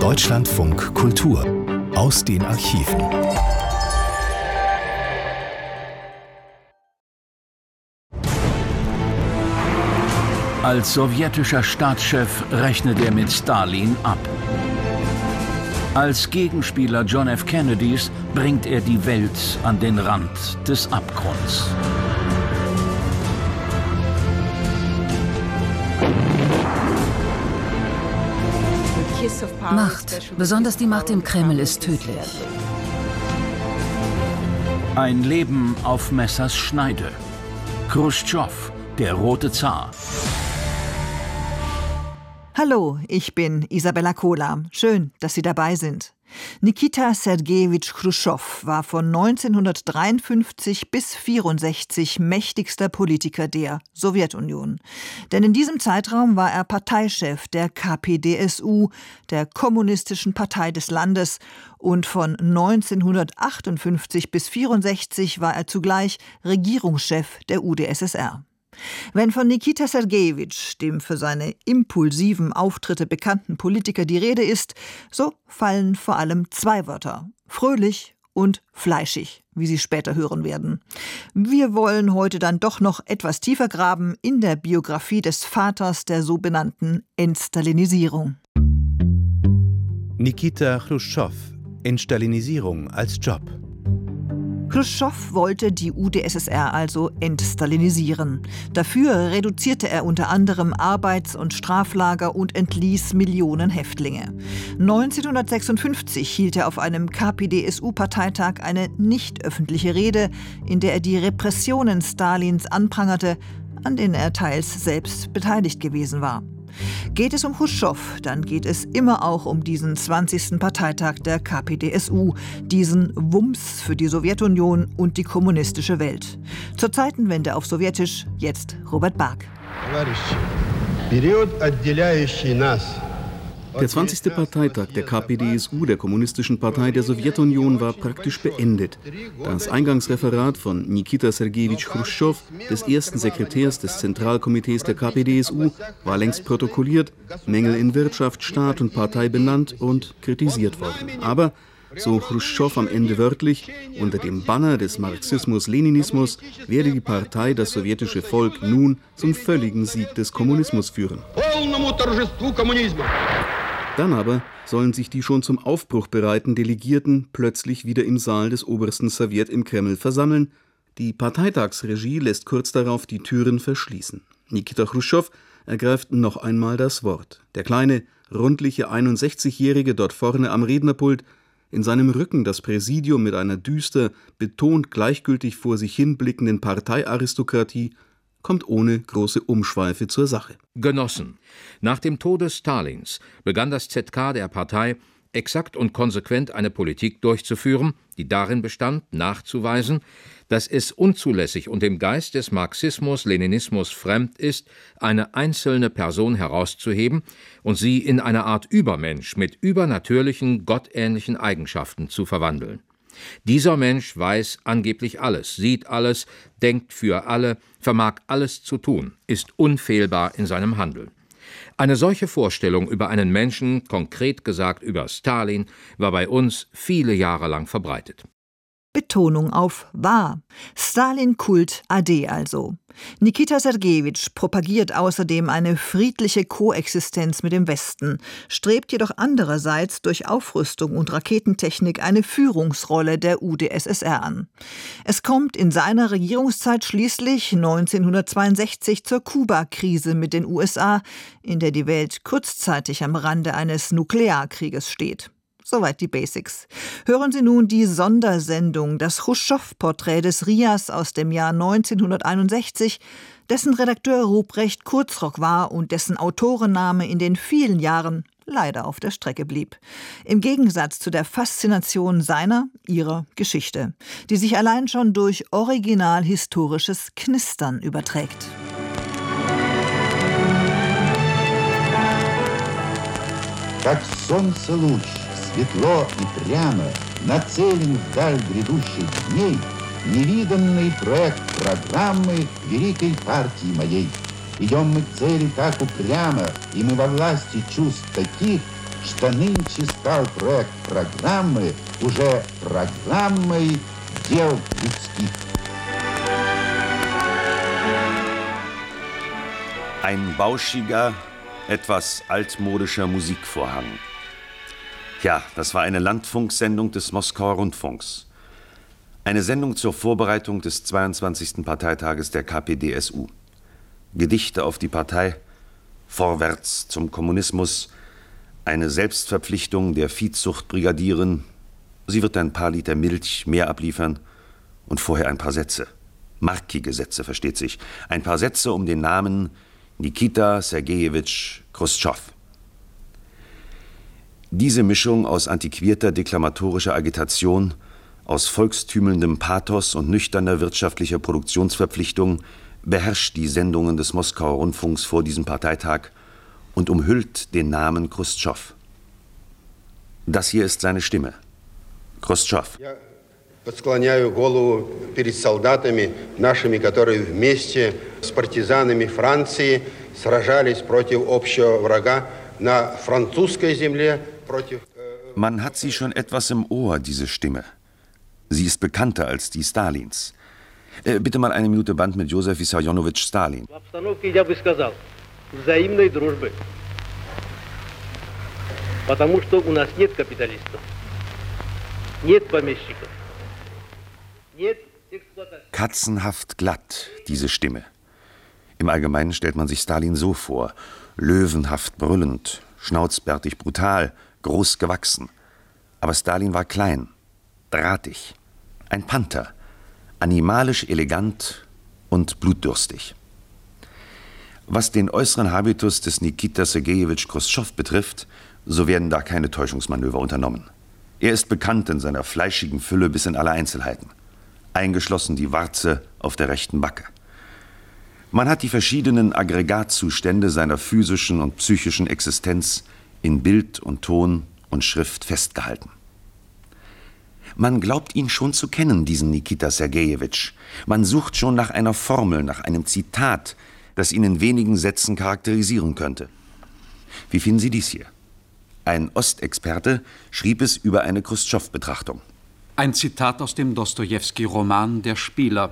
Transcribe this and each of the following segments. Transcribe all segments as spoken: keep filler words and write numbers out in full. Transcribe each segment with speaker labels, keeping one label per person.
Speaker 1: Deutschlandfunk Kultur aus den Archiven.
Speaker 2: Als sowjetischer Staatschef rechnet er mit Stalin ab. Als Gegenspieler John F. Kennedys bringt er die Welt an den Rand des Abgrunds.
Speaker 3: Macht, besonders die Macht im Kreml, ist tödlich.
Speaker 2: Ein Leben auf Messers Schneide. Chruschtschow, der rote Zar.
Speaker 4: Hallo, ich bin Isabella Kola. Schön, dass Sie dabei sind. Nikita Sergejewitsch Chruschtschow war von neunzehnhundertdreiundfünfzig bis vierundsechzig mächtigster Politiker der Sowjetunion. Denn in diesem Zeitraum war er Parteichef der K P D S U, der Kommunistischen Partei des Landes, und von neunzehnhundertachtundfünfzig bis vierundsechzig war er zugleich Regierungschef der U d S S R. Wenn von Nikita Sergejewitsch, dem für seine impulsiven Auftritte bekannten Politiker, die Rede ist, so fallen vor allem zwei Wörter: fröhlich und fleischig, wie Sie später hören werden. Wir wollen heute dann doch noch etwas tiefer graben in der Biografie des Vaters der sogenannten Entstalinisierung.
Speaker 5: Nikita Chruschtschow, Entstalinisierung als Job.
Speaker 4: Chruschtschow wollte die U d S S R also entstalinisieren. Dafür reduzierte er unter anderem Arbeits- und Straflager und entließ Millionen Häftlinge. neunzehnhundertsechsundfünfzig hielt er auf einem K P D S U-Parteitag eine nicht öffentliche Rede, in der er die Repressionen Stalins anprangerte, an denen er teils selbst beteiligt gewesen war. Geht es um Chruschtschow, dann geht es immer auch um diesen zwanzigsten Parteitag der K P D S U, diesen Wumms für die Sowjetunion und die kommunistische Welt. Zur Zeitenwende auf Sowjetisch, jetzt Robert Bark.
Speaker 6: Der zwanzigste Parteitag der K P D S U, der Kommunistischen Partei der Sowjetunion, war praktisch beendet. Das Eingangsreferat von Nikita Sergejewitsch Chruschtschow, des ersten Sekretärs des Zentralkomitees der K P D S U, war längst protokolliert, Mängel in Wirtschaft, Staat und Partei benannt und kritisiert worden. Aber, so Chruschtschow am Ende wörtlich, unter dem Banner des Marxismus-Leninismus werde die Partei das sowjetische Volk nun zum völligen Sieg des Kommunismus führen. Dann aber sollen sich die schon zum Aufbruch bereiten Delegierten plötzlich wieder im Saal des obersten Sowjet im Kreml versammeln. Die Parteitagsregie lässt kurz darauf die Türen verschließen. Nikita Chruschtschow ergreift noch einmal das Wort. Der kleine, rundliche einundsechzigjährige dort vorne am Rednerpult, in seinem Rücken das Präsidium mit einer düster, betont gleichgültig vor sich hin blickenden Parteiaristokratie, kommt ohne große Umschweife zur Sache.
Speaker 7: Genossen, nach dem Tode Stalins begann das Z K der Partei exakt und konsequent eine Politik durchzuführen, die darin bestand, nachzuweisen, dass es unzulässig und dem Geist des Marxismus-Leninismus fremd ist, eine einzelne Person herauszuheben und sie in eine Art Übermensch mit übernatürlichen, gottähnlichen Eigenschaften zu verwandeln. Dieser Mensch weiß angeblich alles, sieht alles, denkt für alle, vermag alles zu tun, ist unfehlbar in seinem Handeln. Eine solche Vorstellung über einen Menschen, konkret gesagt über Stalin, war bei uns viele Jahre lang verbreitet.
Speaker 4: Betonung auf wahr. Stalin-Kult ade also. Nikita Sergejewitsch propagiert außerdem eine friedliche Koexistenz mit dem Westen, strebt jedoch andererseits durch Aufrüstung und Raketentechnik eine Führungsrolle der U d S S R an. Es kommt in seiner Regierungszeit schließlich neunzehnhundertzweiundsechzig zur Kuba-Krise mit den U S A, in der die Welt kurzzeitig am Rande eines Nuklearkrieges steht. Soweit die Basics. Hören Sie nun die Sondersendung, das Chruschtschow-Porträt des R I A S aus dem Jahr neunzehnhunderteinundsechzig, dessen Redakteur Ruprecht Kurzrock war und dessen Autorenname in den vielen Jahren leider auf der Strecke blieb. Im Gegensatz zu der Faszination seiner, ihrer Geschichte, die sich allein schon durch original historisches Knistern überträgt.
Speaker 8: Как солнце луч, светло и прямо, нацелен вдаль грядущих дней, невиданный проект программы великой партии моей. Идем мы к цели так упрямо, и мы во власти чувств таких, что нынче стал проект программы уже программой дел людских.
Speaker 9: Ein bauschiger, etwas altmodischer Musikvorhang. Ja, das war eine Landfunksendung des Moskauer Rundfunks. Eine Sendung zur Vorbereitung des zweiundzwanzigsten Parteitages der K P D S U. Gedichte auf die Partei, vorwärts zum Kommunismus, eine Selbstverpflichtung der Viehzuchtbrigadieren. Sie wird ein paar Liter Milch mehr abliefern und vorher ein paar Sätze. Markige Sätze, versteht sich. Ein paar Sätze um den Namen Nikita Sergejewitsch Chruschtschow. Diese Mischung aus antiquierter deklamatorischer Agitation, aus volkstümelndem Pathos und nüchterner wirtschaftlicher Produktionsverpflichtung beherrscht die Sendungen des Moskauer Rundfunks vor diesem Parteitag und umhüllt den Namen Chruschtschow. Das hier ist seine Stimme. Chruschtschow.
Speaker 10: Подсклоняю голову перед солдатами нашими, которые вместе с партизанами Франции сражались против общего врага на французской земле против.
Speaker 9: Man hat sie schon etwas im Ohr, diese Stimme. Sie ist bekannter als die Stalins. Äh, bitte mal eine Minute Band mit Josef Wissarionowitsch Stalin.
Speaker 11: В обстановке, я бы сказал, взаимной дружбы. Потому что у нас нет капиталистов, нет помещиков.
Speaker 9: Katzenhaft glatt, diese Stimme. Im Allgemeinen stellt man sich Stalin so vor. Löwenhaft brüllend, schnauzbärtig brutal, groß gewachsen. Aber Stalin war klein, drahtig, ein Panther, animalisch elegant und blutdürstig. Was den äußeren Habitus des Nikita Sergejewitsch Chruschtschow betrifft, so werden da keine Täuschungsmanöver unternommen. Er ist bekannt in seiner fleischigen Fülle bis in alle Einzelheiten. Eingeschlossen die Warze auf der rechten Backe. Man hat die verschiedenen Aggregatzustände seiner physischen und psychischen Existenz in Bild und Ton und Schrift festgehalten. Man glaubt ihn schon zu kennen, diesen Nikita Sergejewitsch. Man sucht schon nach einer Formel, nach einem Zitat, das ihn in wenigen Sätzen charakterisieren könnte. Wie finden Sie dies hier? Ein Ostexperte schrieb es über eine Chruschtschow-Betrachtung.
Speaker 12: Ein Zitat aus dem Dostojewski-Roman »Der Spieler«.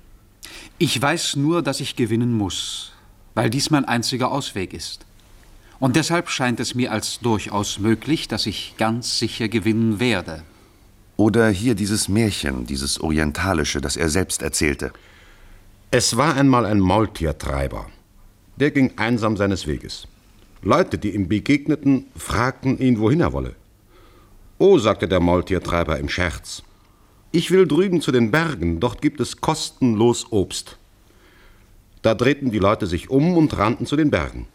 Speaker 12: Ich weiß nur, dass ich gewinnen muss, weil dies mein einziger Ausweg ist. Und deshalb scheint es mir als durchaus möglich, dass ich ganz sicher gewinnen werde.
Speaker 9: Oder hier dieses Märchen, dieses Orientalische, das er selbst erzählte.
Speaker 13: Es war einmal ein Maultiertreiber. Der ging einsam seines Weges. Leute, die ihm begegneten, fragten ihn, wohin er wolle. »Oh«, sagte der Maultiertreiber im Scherz, »ich will drüben zu den Bergen, dort gibt es kostenlos Obst.« Da drehten die Leute sich um und rannten zu den Bergen.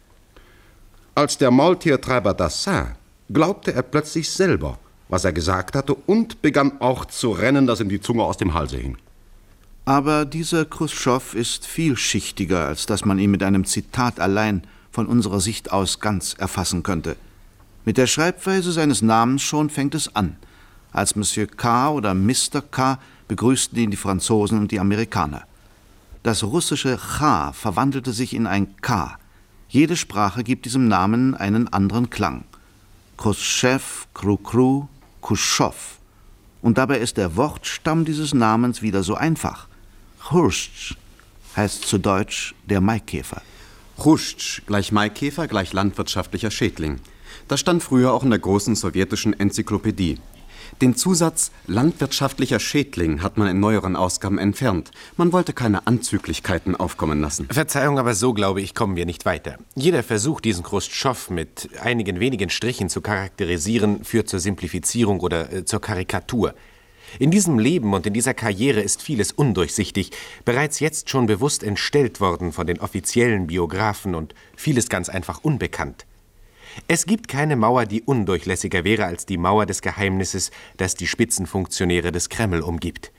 Speaker 13: Als der Maultiertreiber das sah, glaubte er plötzlich selber, was er gesagt hatte, und begann auch zu rennen, dass ihm die Zunge aus dem Halse hing.
Speaker 14: Aber dieser Chruschtschow ist vielschichtiger, als dass man ihn mit einem Zitat allein von unserer Sicht aus ganz erfassen könnte. Mit der Schreibweise seines Namens schon fängt es an. Als Monsieur K. oder Mister K. begrüßten ihn die Franzosen und die Amerikaner. Das russische Ch verwandelte sich in ein K. Jede Sprache gibt diesem Namen einen anderen Klang. Chruschtschow, Krukru, Kuschow. Und dabei ist der Wortstamm dieses Namens wieder so einfach. Chrusch heißt zu Deutsch der Maikäfer.
Speaker 15: Chrusch gleich Maikäfer gleich landwirtschaftlicher Schädling. Das stand früher auch in der großen sowjetischen Enzyklopädie. Den Zusatz landwirtschaftlicher Schädling hat man in neueren Ausgaben entfernt. Man wollte keine Anzüglichkeiten aufkommen lassen.
Speaker 16: Verzeihung, aber so, glaube ich, kommen wir nicht weiter. Jeder Versuch, diesen Chruschtschow mit einigen wenigen Strichen zu charakterisieren, führt zur Simplifizierung oder äh, zur Karikatur. In diesem Leben und in dieser Karriere ist vieles undurchsichtig, bereits jetzt schon bewusst entstellt worden von den offiziellen Biografen und vieles ganz einfach unbekannt. Es gibt keine Mauer, die undurchlässiger wäre als die Mauer des Geheimnisses, das die Spitzenfunktionäre des Kreml umgibt.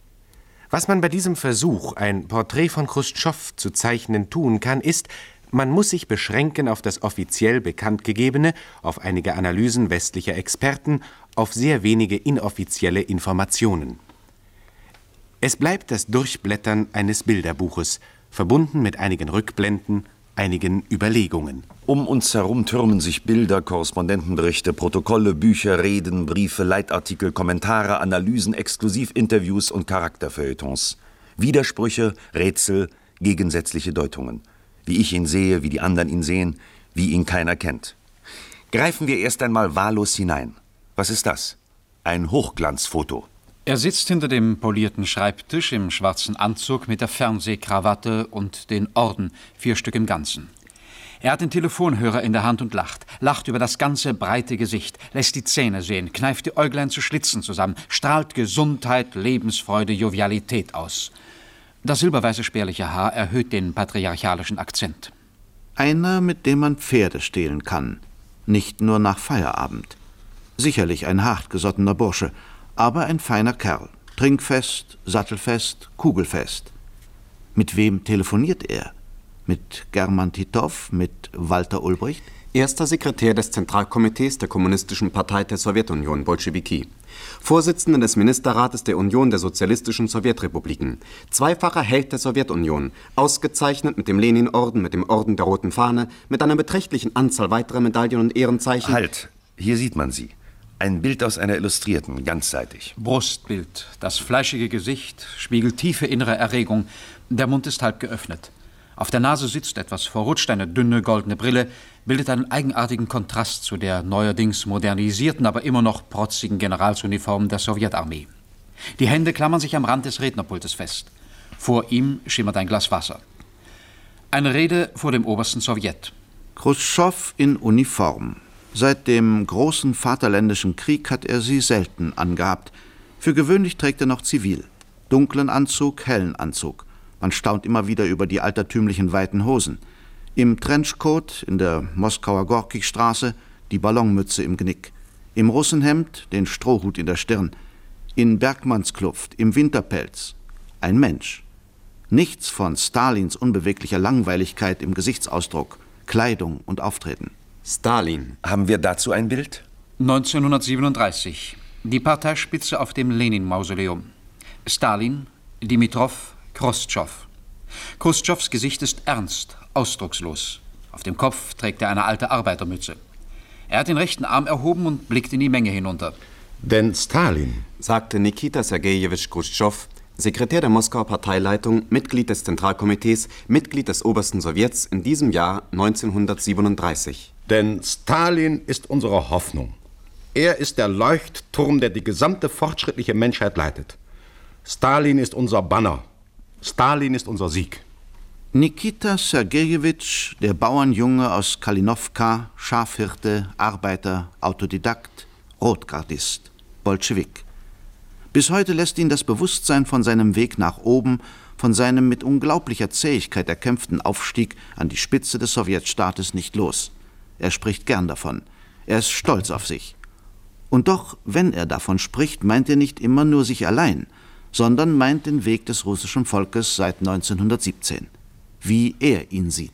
Speaker 16: Was man bei diesem Versuch, ein Porträt von Chruschtschow zu zeichnen, tun kann, ist, man muss sich beschränken auf das offiziell Bekanntgegebene, auf einige Analysen westlicher Experten, auf sehr wenige inoffizielle Informationen. Es bleibt das Durchblättern eines Bilderbuches, verbunden mit einigen Rückblenden einigen Überlegungen.
Speaker 9: Um uns herum türmen sich Bilder, Korrespondentenberichte, Protokolle, Bücher, Reden, Briefe, Leitartikel, Kommentare, Analysen, Exklusivinterviews und Charakterfeuilletons. Widersprüche, Rätsel, gegensätzliche Deutungen. Wie ich ihn sehe, wie die anderen ihn sehen, wie ihn keiner kennt. Greifen wir erst einmal wahllos hinein. Was ist das? Ein Hochglanzfoto.
Speaker 12: Er sitzt hinter dem polierten Schreibtisch im schwarzen Anzug mit der Fernsehkrawatte und den Orden, vier Stück im Ganzen. Er hat den Telefonhörer in der Hand und lacht, lacht über das ganze breite Gesicht, lässt die Zähne sehen, kneift die Äuglein zu Schlitzen zusammen, strahlt Gesundheit, Lebensfreude, Jovialität aus. Das silberweiße spärliche Haar erhöht den patriarchalischen Akzent.
Speaker 14: Einer, mit dem man Pferde stehlen kann, nicht nur nach Feierabend. Sicherlich ein hartgesottener Bursche, aber ein feiner Kerl, trinkfest, sattelfest, kugelfest. Mit wem telefoniert er? Mit German Titov, mit Walter Ulbricht?
Speaker 15: Erster Sekretär des Zentralkomitees der Kommunistischen Partei der Sowjetunion, Bolschewiki. Vorsitzender des Ministerrates der Union der Sozialistischen Sowjetrepubliken. Zweifacher Held der Sowjetunion. Ausgezeichnet mit dem Lenin-Orden, mit dem Orden der Roten Fahne, mit einer beträchtlichen Anzahl weiterer Medaillen und Ehrenzeichen.
Speaker 9: Halt, hier sieht man sie. Ein Bild aus einer Illustrierten, ganzseitig.
Speaker 12: Brustbild. Das fleischige Gesicht spiegelt tiefe innere Erregung. Der Mund ist halb geöffnet. Auf der Nase sitzt etwas verrutscht, eine dünne goldene Brille, bildet einen eigenartigen Kontrast zu der neuerdings modernisierten, aber immer noch protzigen Generalsuniform der Sowjetarmee. Die Hände klammern sich am Rand des Rednerpultes fest. Vor ihm schimmert ein Glas Wasser. Eine Rede vor dem obersten Sowjet.
Speaker 14: Chruschtschow in Uniform. Seit dem großen Vaterländischen Krieg hat er sie selten angehabt. Für gewöhnlich trägt er noch zivil. Dunklen Anzug, hellen Anzug. Man staunt immer wieder über die altertümlichen weiten Hosen. Im Trenchcoat in der Moskauer Gorki-Straße die Ballonmütze im Genick. Im Russenhemd den Strohhut in der Stirn. In Bergmannskluft, im Winterpelz. Ein Mensch. Nichts von Stalins unbeweglicher Langweiligkeit im Gesichtsausdruck, Kleidung und Auftreten.
Speaker 15: Stalin.
Speaker 9: Haben wir dazu ein Bild?
Speaker 12: neunzehnhundertsiebenunddreißig. Die Parteispitze auf dem Lenin-Mausoleum. Stalin, Dimitrov, Chruschtschov. Chruschtschovs Gesicht ist ernst, ausdruckslos. Auf dem Kopf trägt er eine alte Arbeitermütze. Er hat den rechten Arm erhoben und blickt in die Menge hinunter.
Speaker 13: Denn Stalin,
Speaker 15: sagte Nikita Sergejewitsch Chruschtschow, Sekretär der Moskauer Parteileitung, Mitglied des Zentralkomitees, Mitglied des Obersten Sowjets in diesem Jahr neunzehnhundertsiebenunddreißig.
Speaker 13: Denn Stalin ist unsere Hoffnung. Er ist der Leuchtturm, der die gesamte fortschrittliche Menschheit leitet. Stalin ist unser Banner. Stalin ist unser Sieg.
Speaker 14: Nikita Sergejewitsch, der Bauernjunge aus Kalinowka, Schafhirte, Arbeiter, Autodidakt, Rotgardist, Bolschewik. Bis heute lässt ihn das Bewusstsein von seinem Weg nach oben, von seinem mit unglaublicher Zähigkeit erkämpften Aufstieg an die Spitze des Sowjetstaates nicht los. Er spricht gern davon. Er ist stolz auf sich. Und doch, wenn er davon spricht, meint er nicht immer nur sich allein, sondern meint den Weg des russischen Volkes seit neunzehnhundertsiebzehn. Wie er ihn sieht.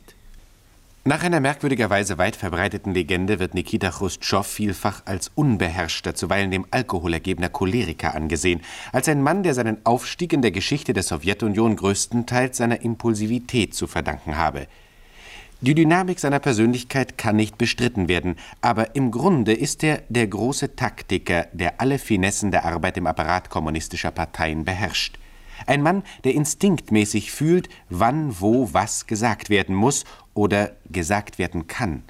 Speaker 16: Nach einer merkwürdigerweise weit verbreiteten Legende wird Nikita Chruschtschow vielfach als unbeherrschter, zuweilen dem Alkohol ergebener Choleriker angesehen, als ein Mann, der seinen Aufstieg in der Geschichte der Sowjetunion größtenteils seiner Impulsivität zu verdanken habe. Die Dynamik seiner Persönlichkeit kann nicht bestritten werden, aber im Grunde ist er der große Taktiker, der alle Finessen der Arbeit im Apparat kommunistischer Parteien beherrscht. Ein Mann, der instinktmäßig fühlt, wann, wo, was gesagt werden muss oder gesagt werden kann.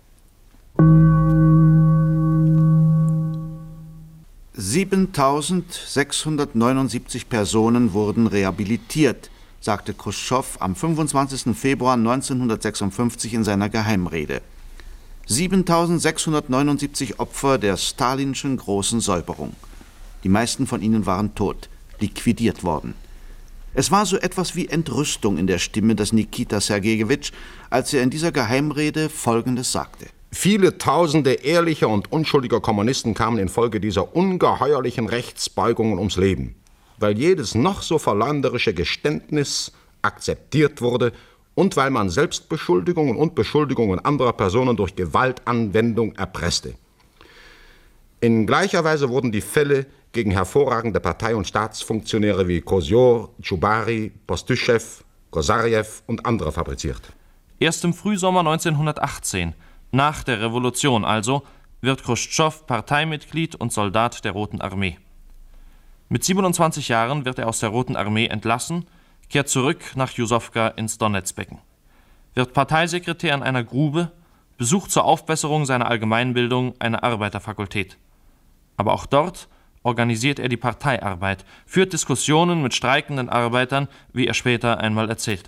Speaker 14: siebentausendsechshundertneunundsiebzig Personen wurden rehabilitiert, sagte Chruschtschow am fünfundzwanzigsten Februar neunzehnhundertsechsundfünfzig in seiner Geheimrede. siebentausendsechshundertneunundsiebzig Opfer der stalinschen großen Säuberung. Die meisten von ihnen waren tot, liquidiert worden. Es war so etwas wie Entrüstung in der Stimme des Nikita Sergejewitsch, als er in dieser Geheimrede Folgendes sagte.
Speaker 13: Viele tausende ehrlicher und unschuldiger Kommunisten kamen infolge dieser ungeheuerlichen Rechtsbeugungen ums Leben, weil jedes noch so verleumderische Geständnis akzeptiert wurde und weil man Selbstbeschuldigungen und Beschuldigungen anderer Personen durch Gewaltanwendung erpresste. In gleicher Weise wurden die Fälle gegen hervorragende Partei- und Staatsfunktionäre wie Kosjor, Tschubari, Postyschew, Kosarjew und andere fabriziert.
Speaker 17: Erst im Frühsommer neunzehnhundertachtzehn, nach der Revolution also, wird Chruschtschow Parteimitglied und Soldat der Roten Armee. Mit siebenundzwanzig Jahren wird er aus der Roten Armee entlassen, kehrt zurück nach Jusowka ins Donezbecken, wird Parteisekretär in einer Grube, besucht zur Aufbesserung seiner Allgemeinbildung eine Arbeiterfakultät. Aber auch dort organisiert er die Parteiarbeit, führt Diskussionen mit streikenden Arbeitern, wie er später einmal erzählt.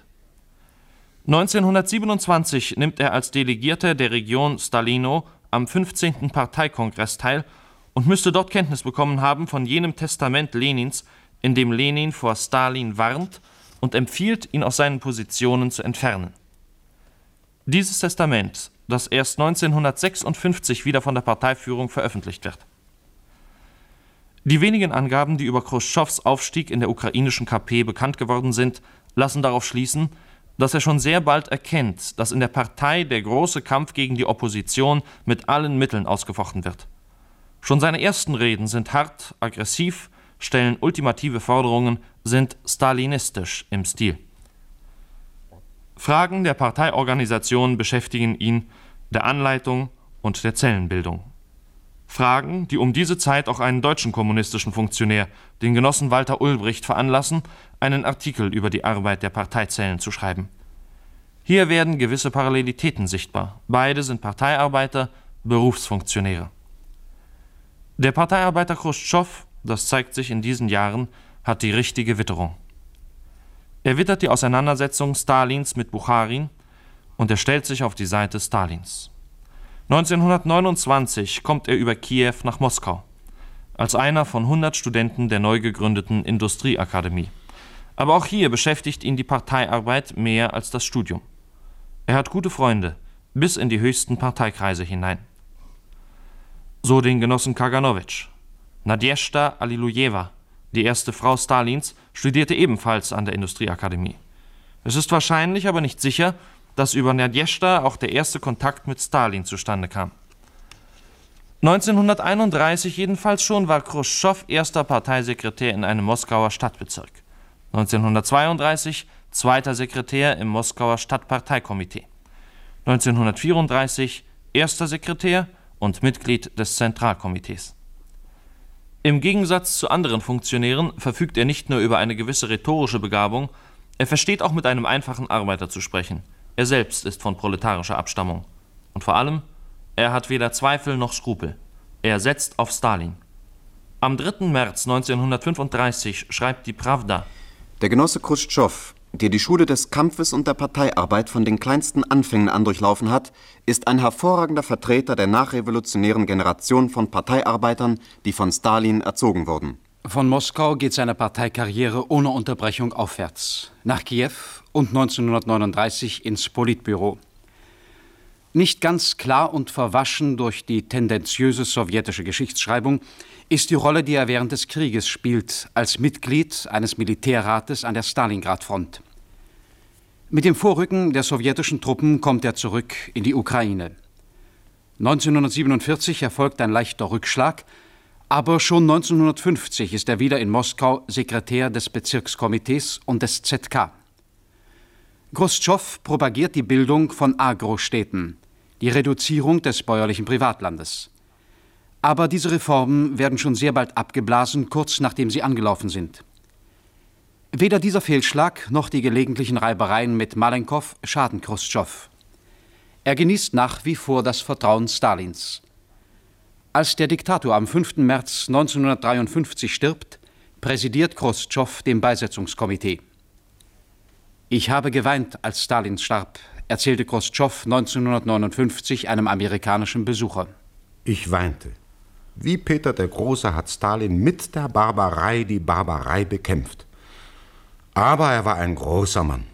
Speaker 17: neunzehnhundertsiebenundzwanzig nimmt er als Delegierter der Region Stalino am fünfzehnten Parteikongress teil und müsste dort Kenntnis bekommen haben von jenem Testament Lenins, in dem Lenin vor Stalin warnt und empfiehlt, ihn aus seinen Positionen zu entfernen. Dieses Testament, das erst neunzehnhundertsechsundfünfzig wieder von der Parteiführung veröffentlicht wird. Die wenigen Angaben, die über Chruschtschows Aufstieg in der ukrainischen K P bekannt geworden sind, lassen darauf schließen, dass er schon sehr bald erkennt, dass in der Partei der große Kampf gegen die Opposition mit allen Mitteln ausgefochten wird. Schon seine ersten Reden sind hart, aggressiv, stellen ultimative Forderungen, sind stalinistisch im Stil. Fragen der Parteiorganisation beschäftigen ihn, der Anleitung und der Zellenbildung. Fragen, die um diese Zeit auch einen deutschen kommunistischen Funktionär, den Genossen Walter Ulbricht, veranlassen, einen Artikel über die Arbeit der Parteizellen zu schreiben. Hier werden gewisse Parallelitäten sichtbar. Beide sind Parteiarbeiter, Berufsfunktionäre. Der Parteiarbeiter Chruschtschow, das zeigt sich in diesen Jahren, hat die richtige Witterung. Er wittert die Auseinandersetzung Stalins mit Bucharin und er stellt sich auf die Seite Stalins. neunzehnhundertneunundzwanzig kommt er über Kiew nach Moskau, als einer von hundert Studenten der neu gegründeten Industrieakademie. Aber auch hier beschäftigt ihn die Parteiarbeit mehr als das Studium. Er hat gute Freunde, bis in die höchsten Parteikreise hinein. So den Genossen Kaganowitsch. Nadjezhda Allilujeva, die erste Frau Stalins, studierte ebenfalls an der Industrieakademie. Es ist wahrscheinlich, aber nicht sicher, dass über Nadjezhda auch der erste Kontakt mit Stalin zustande kam. neunzehnhunderteinunddreißig jedenfalls schon war Chruschtschow erster Parteisekretär in einem Moskauer Stadtbezirk. neunzehnhundertzweiunddreißig zweiter Sekretär im Moskauer Stadtparteikomitee. neunzehnhundertvierunddreißig erster Sekretär und Mitglied des Zentralkomitees. Im Gegensatz zu anderen Funktionären verfügt er nicht nur über eine gewisse rhetorische Begabung, er versteht auch mit einem einfachen Arbeiter zu sprechen. Er selbst ist von proletarischer Abstammung. Und vor allem, er hat weder Zweifel noch Skrupel. Er setzt auf Stalin. Am dritten März neunzehnhundertfünfunddreißig schreibt die Prawda:
Speaker 15: Der Genosse Chruschtschow, der die Schule des Kampfes und der Parteiarbeit von den kleinsten Anfängen an durchlaufen hat, ist ein hervorragender Vertreter der nachrevolutionären Generation von Parteiarbeitern, die von Stalin erzogen wurden.
Speaker 12: Von Moskau geht seine Parteikarriere ohne Unterbrechung aufwärts. Nach Kiew und neunzehnhundertneununddreißig ins Politbüro. Nicht ganz klar und verwaschen durch die tendenziöse sowjetische Geschichtsschreibung ist die Rolle, die er während des Krieges spielt, als Mitglied eines Militärrates an der Stalingrad-Front. Mit dem Vorrücken der sowjetischen Truppen kommt er zurück in die Ukraine. neunzehnhundertsiebenundvierzig erfolgt ein leichter Rückschlag, aber schon neunzehnhundertfünfzig ist er wieder in Moskau Sekretär des Bezirkskomitees und des Z K. Chruschtschow propagiert die Bildung von Agrostädten, die Reduzierung des bäuerlichen Privatlandes. Aber diese Reformen werden schon sehr bald abgeblasen, kurz nachdem sie angelaufen sind. Weder dieser Fehlschlag noch die gelegentlichen Reibereien mit Malenkow schaden Chruschtschow. Er genießt nach wie vor das Vertrauen Stalins. Als der Diktator am fünften März neunzehnhundertdreiundfünfzig stirbt, präsidiert Chruschtschow dem Beisetzungskomitee. Ich habe geweint, als Stalin starb, erzählte Chruschtschow neunzehnhundertneunundfünfzig einem amerikanischen Besucher.
Speaker 13: Ich weinte. Wie Peter der Große hat Stalin mit der Barbarei die Barbarei bekämpft. Aber er war ein großer Mann.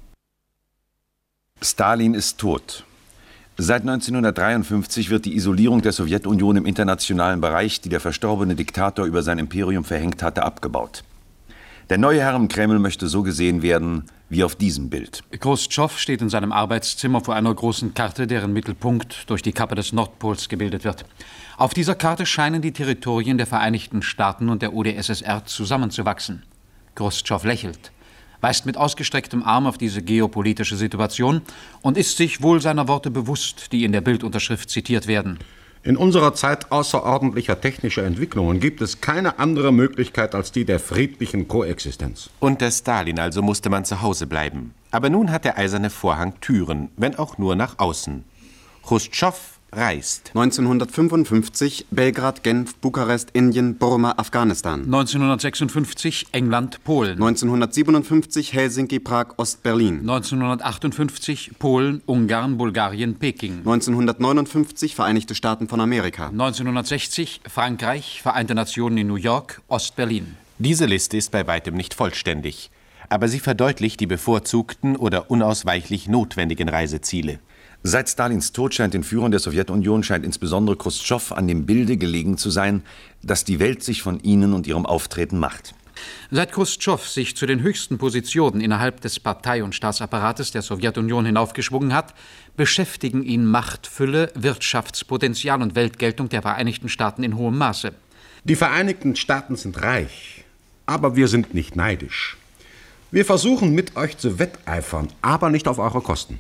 Speaker 9: Stalin ist tot. Seit neunzehnhundertdreiundfünfzig wird die Isolierung der Sowjetunion im internationalen Bereich, die der verstorbene Diktator über sein Imperium verhängt hatte, abgebaut. Der neue Herr im Kreml möchte so gesehen werden wie auf diesem Bild.
Speaker 12: Chruschtschow steht in seinem Arbeitszimmer vor einer großen Karte, deren Mittelpunkt durch die Kappe des Nordpols gebildet wird. Auf dieser Karte scheinen die Territorien der Vereinigten Staaten und der U d S S R zusammenzuwachsen. Chruschtschow lächelt. weist mit ausgestrecktem Arm auf diese geopolitische Situation und ist sich wohl seiner Worte bewusst, die in der Bildunterschrift zitiert werden.
Speaker 13: In unserer Zeit außerordentlicher technischer Entwicklungen gibt es keine andere Möglichkeit als die der friedlichen Koexistenz.
Speaker 16: Unter Stalin also musste man zu Hause bleiben. Aber nun hat der eiserne Vorhang Türen, wenn auch nur nach außen. Chruschtschow reist.
Speaker 15: neunzehnhundertfünfundfünfzig Belgrad, Genf, Bukarest, Indien, Burma, Afghanistan.
Speaker 12: neunzehnhundertsechsundfünfzig England, Polen.
Speaker 15: neunzehnhundertsiebenundfünfzig Helsinki, Prag, Ostberlin.
Speaker 12: neunzehnhundertachtundfünfzig Polen, Ungarn, Bulgarien, Peking.
Speaker 15: neunzehnhundertneunundfünfzig Vereinigte Staaten von Amerika.
Speaker 12: neunzehnhundertsechzig Frankreich, Vereinte Nationen in New York, Ostberlin.
Speaker 16: Diese Liste ist bei weitem nicht vollständig, aber sie verdeutlicht die bevorzugten oder unausweichlich notwendigen Reiseziele.
Speaker 9: Seit Stalins Tod scheint den Führern der Sowjetunion, scheint insbesondere Chruschtschow an dem Bilde gelegen zu sein, dass die Welt sich von ihnen und ihrem Auftreten macht.
Speaker 12: Seit Chruschtschow sich zu den höchsten Positionen innerhalb des Partei- und Staatsapparates der Sowjetunion hinaufgeschwungen hat, beschäftigen ihn Machtfülle, Wirtschaftspotenzial und Weltgeltung der Vereinigten Staaten in hohem Maße.
Speaker 13: Die Vereinigten Staaten sind reich, aber wir sind nicht neidisch. Wir versuchen mit euch zu wetteifern, aber nicht auf eure Kosten.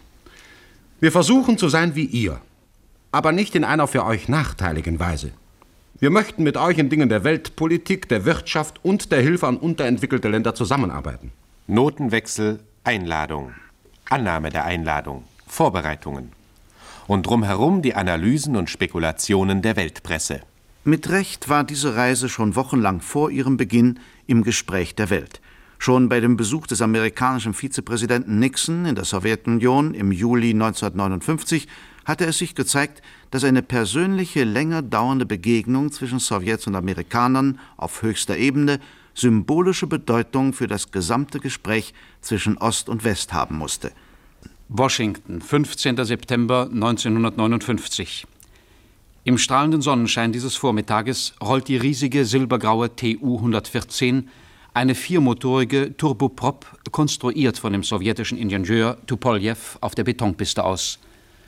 Speaker 13: Wir versuchen zu sein wie ihr, aber nicht in einer für euch nachteiligen Weise. Wir möchten mit euch in Dingen der Weltpolitik, der Wirtschaft und der Hilfe an unterentwickelte Länder zusammenarbeiten.
Speaker 16: Notenwechsel, Einladung, Annahme der Einladung, Vorbereitungen. Und drumherum die Analysen und Spekulationen der Weltpresse.
Speaker 14: Mit Recht war diese Reise schon wochenlang vor ihrem Beginn im Gespräch der Welt. Schon bei dem Besuch des amerikanischen Vizepräsidenten Nixon in der Sowjetunion im Juli neunzehnhundertneunundfünfzig hatte es sich gezeigt, dass eine persönliche, länger dauernde Begegnung zwischen Sowjets und Amerikanern auf höchster Ebene symbolische Bedeutung für das gesamte Gespräch zwischen Ost und West haben musste.
Speaker 12: Washington, fünfzehnter September neunzehnhundertneunundfünfzig. Im strahlenden Sonnenschein dieses Vormittages rollt die riesige silbergraue T U hundertvierzehn, eine viermotorige Turboprop, konstruiert von dem sowjetischen Ingenieur Tupolew, auf der Betonpiste aus.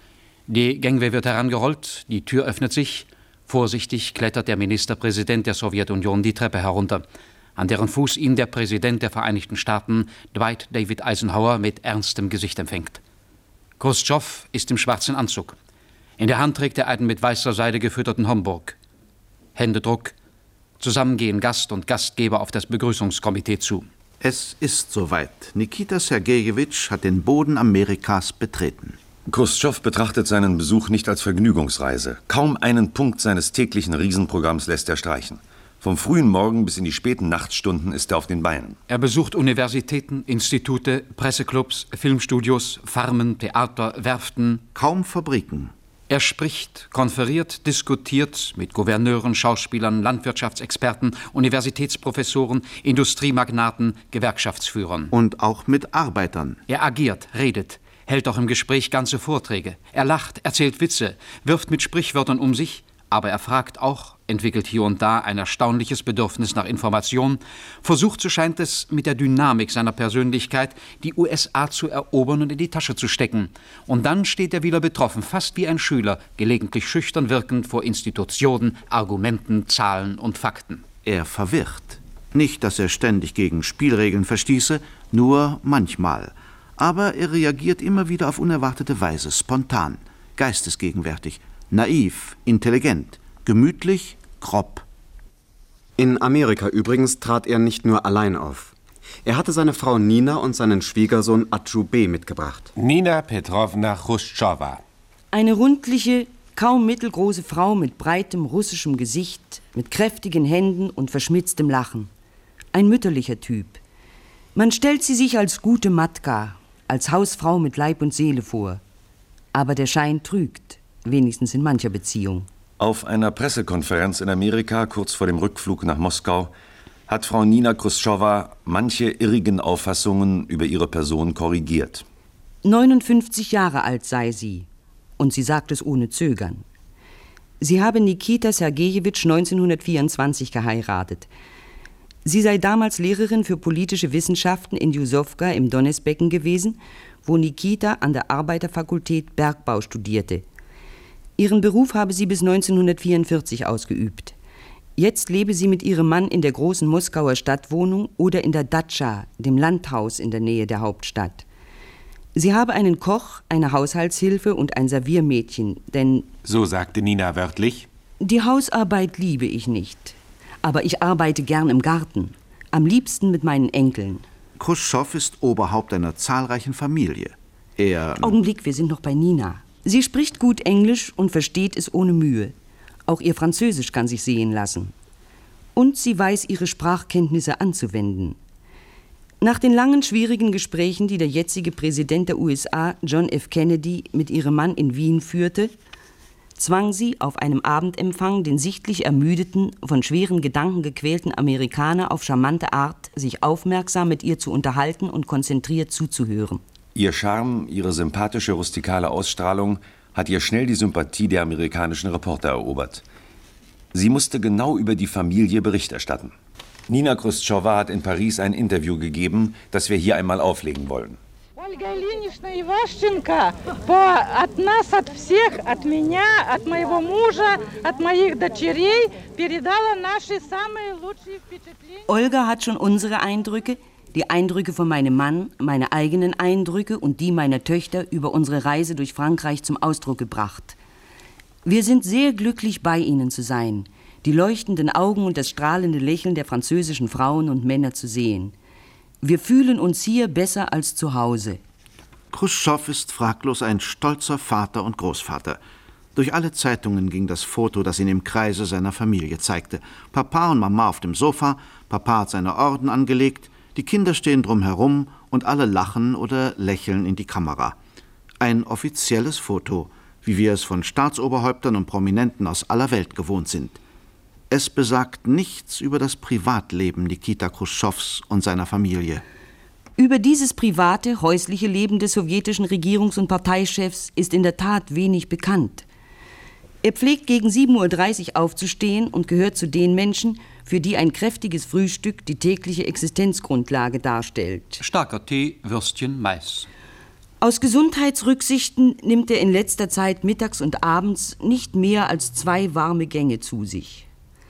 Speaker 12: Die Gangway wird herangerollt, die Tür öffnet sich. Vorsichtig klettert der Ministerpräsident der Sowjetunion die Treppe herunter, an deren Fuß ihn der Präsident der Vereinigten Staaten, Dwight David Eisenhower, mit ernstem Gesicht empfängt. Chruschtschow ist im schwarzen Anzug. In der Hand trägt er einen mit weißer Seide gefütterten Homburg. Händedruck. Zusammen gehen Gast und Gastgeber auf das Begrüßungskomitee zu.
Speaker 14: Es ist soweit. Nikita Sergejewitsch hat den Boden Amerikas betreten.
Speaker 9: Chruschtschow betrachtet seinen Besuch nicht als Vergnügungsreise. Kaum einen Punkt seines täglichen Riesenprogramms lässt er streichen. Vom frühen Morgen bis in die späten Nachtstunden ist er auf den Beinen.
Speaker 12: Er besucht Universitäten, Institute, Presseclubs, Filmstudios, Farmen, Theater, Werften.
Speaker 14: Kaum Fabriken.
Speaker 12: Er spricht, konferiert, diskutiert mit Gouverneuren, Schauspielern, Landwirtschaftsexperten, Universitätsprofessoren, Industriemagnaten, Gewerkschaftsführern.
Speaker 14: Und auch mit Arbeitern.
Speaker 12: Er agiert, redet, hält auch im Gespräch ganze Vorträge. Er lacht, erzählt Witze, wirft mit Sprichwörtern um sich, aber er fragt auch, entwickelt hier und da ein erstaunliches Bedürfnis nach Information, versucht, so scheint es, mit der Dynamik seiner Persönlichkeit die U S A zu erobern und in die Tasche zu stecken. Und dann steht er wieder betroffen, fast wie ein Schüler, gelegentlich schüchtern wirkend vor Institutionen, Argumenten, Zahlen und Fakten.
Speaker 14: Er verwirrt. Nicht, dass er ständig gegen Spielregeln verstieße, nur manchmal. Aber er reagiert immer wieder auf unerwartete Weise, spontan, geistesgegenwärtig, naiv, intelligent, gemütlich, grob.
Speaker 15: In Amerika übrigens trat er nicht nur allein auf. Er hatte seine Frau Nina und seinen Schwiegersohn Atschubeh mitgebracht.
Speaker 16: Nina Petrowna Chruschtschowa.
Speaker 18: Eine rundliche, kaum mittelgroße Frau mit breitem russischem Gesicht, mit kräftigen Händen und verschmitztem Lachen. Ein mütterlicher Typ. Man stellt sie sich als gute Matka, als Hausfrau mit Leib und Seele vor. Aber der Schein trügt, wenigstens in mancher Beziehung.
Speaker 9: Auf einer Pressekonferenz in Amerika, kurz vor dem Rückflug nach Moskau, hat Frau Nina Chruschtschowa manche irrigen Auffassungen über ihre Person korrigiert.
Speaker 18: neunundfünfzig Jahre alt sei sie, und sie sagt es ohne Zögern. Sie habe Nikita Sergejewitsch neunzehnhundertvierundzwanzig geheiratet. Sie sei damals Lehrerin für politische Wissenschaften in Jusowka im Donezbecken gewesen, wo Nikita an der Arbeiterfakultät Bergbau studierte. Ihren Beruf habe sie bis neunzehnhundertvierundvierzig ausgeübt. Jetzt lebe sie mit ihrem Mann in der großen Moskauer Stadtwohnung oder in der Datscha, dem Landhaus in der Nähe der Hauptstadt. Sie habe einen Koch, eine Haushaltshilfe und ein Serviermädchen, denn...
Speaker 16: So sagte Nina wörtlich.
Speaker 18: Die Hausarbeit liebe ich nicht. Aber ich arbeite gern im Garten. Am liebsten mit meinen Enkeln.
Speaker 14: Chruschtschow ist Oberhaupt einer zahlreichen Familie. Er...
Speaker 18: Augenblick, wir sind noch bei Nina. Sie spricht gut Englisch und versteht es ohne Mühe. Auch ihr Französisch kann sich sehen lassen. Und sie weiß, ihre Sprachkenntnisse anzuwenden. Nach den langen, schwierigen Gesprächen, die der jetzige Präsident der U S A, John F. Kennedy, mit ihrem Mann in Wien führte, zwang sie auf einem Abendempfang den sichtlich ermüdeten, von schweren Gedanken gequälten Amerikaner auf charmante Art, sich aufmerksam mit ihr zu unterhalten und konzentriert zuzuhören.
Speaker 9: Ihr Charme, ihre sympathische, rustikale Ausstrahlung hat ihr schnell die Sympathie der amerikanischen Reporter erobert. Sie musste genau über die Familie Bericht erstatten. Nina Chruschtschowa hat in Paris ein Interview gegeben, das wir hier einmal auflegen wollen.
Speaker 19: Ольга Ильинична Ивашченко от нас, от всех, от меня, от моего мужа, от моих дочерей передала наши самые лучшие впечатления.
Speaker 18: Olga hat schon unsere Eindrücke, die Eindrücke von meinem Mann, meine eigenen Eindrücke und die meiner Töchter über unsere Reise durch Frankreich zum Ausdruck gebracht. Wir sind sehr glücklich, bei Ihnen zu sein, die leuchtenden Augen und das strahlende Lächeln der französischen Frauen und Männer zu sehen. Wir fühlen uns hier besser als zu Hause.
Speaker 14: Chruschtschow ist fraglos ein stolzer Vater und Großvater. Durch alle Zeitungen ging das Foto, das ihn im Kreise seiner Familie zeigte. Papa und Mama auf dem Sofa, Papa hat seine Orden angelegt, die Kinder stehen drumherum und alle lachen oder lächeln in die Kamera. Ein offizielles Foto, wie wir es von Staatsoberhäuptern und Prominenten aus aller Welt gewohnt sind. Es besagt nichts über das Privatleben Nikita Chruschtschows und seiner Familie.
Speaker 18: Über dieses private, häusliche Leben des sowjetischen Regierungs- und Parteichefs ist in der Tat wenig bekannt. Er pflegt gegen sieben Uhr dreißig aufzustehen und gehört zu den Menschen, für die ein kräftiges Frühstück die tägliche Existenzgrundlage darstellt.
Speaker 12: Starker Tee, Würstchen, Mais.
Speaker 18: Aus Gesundheitsrücksichten nimmt er in letzter Zeit mittags und abends nicht mehr als zwei warme Gänge zu sich.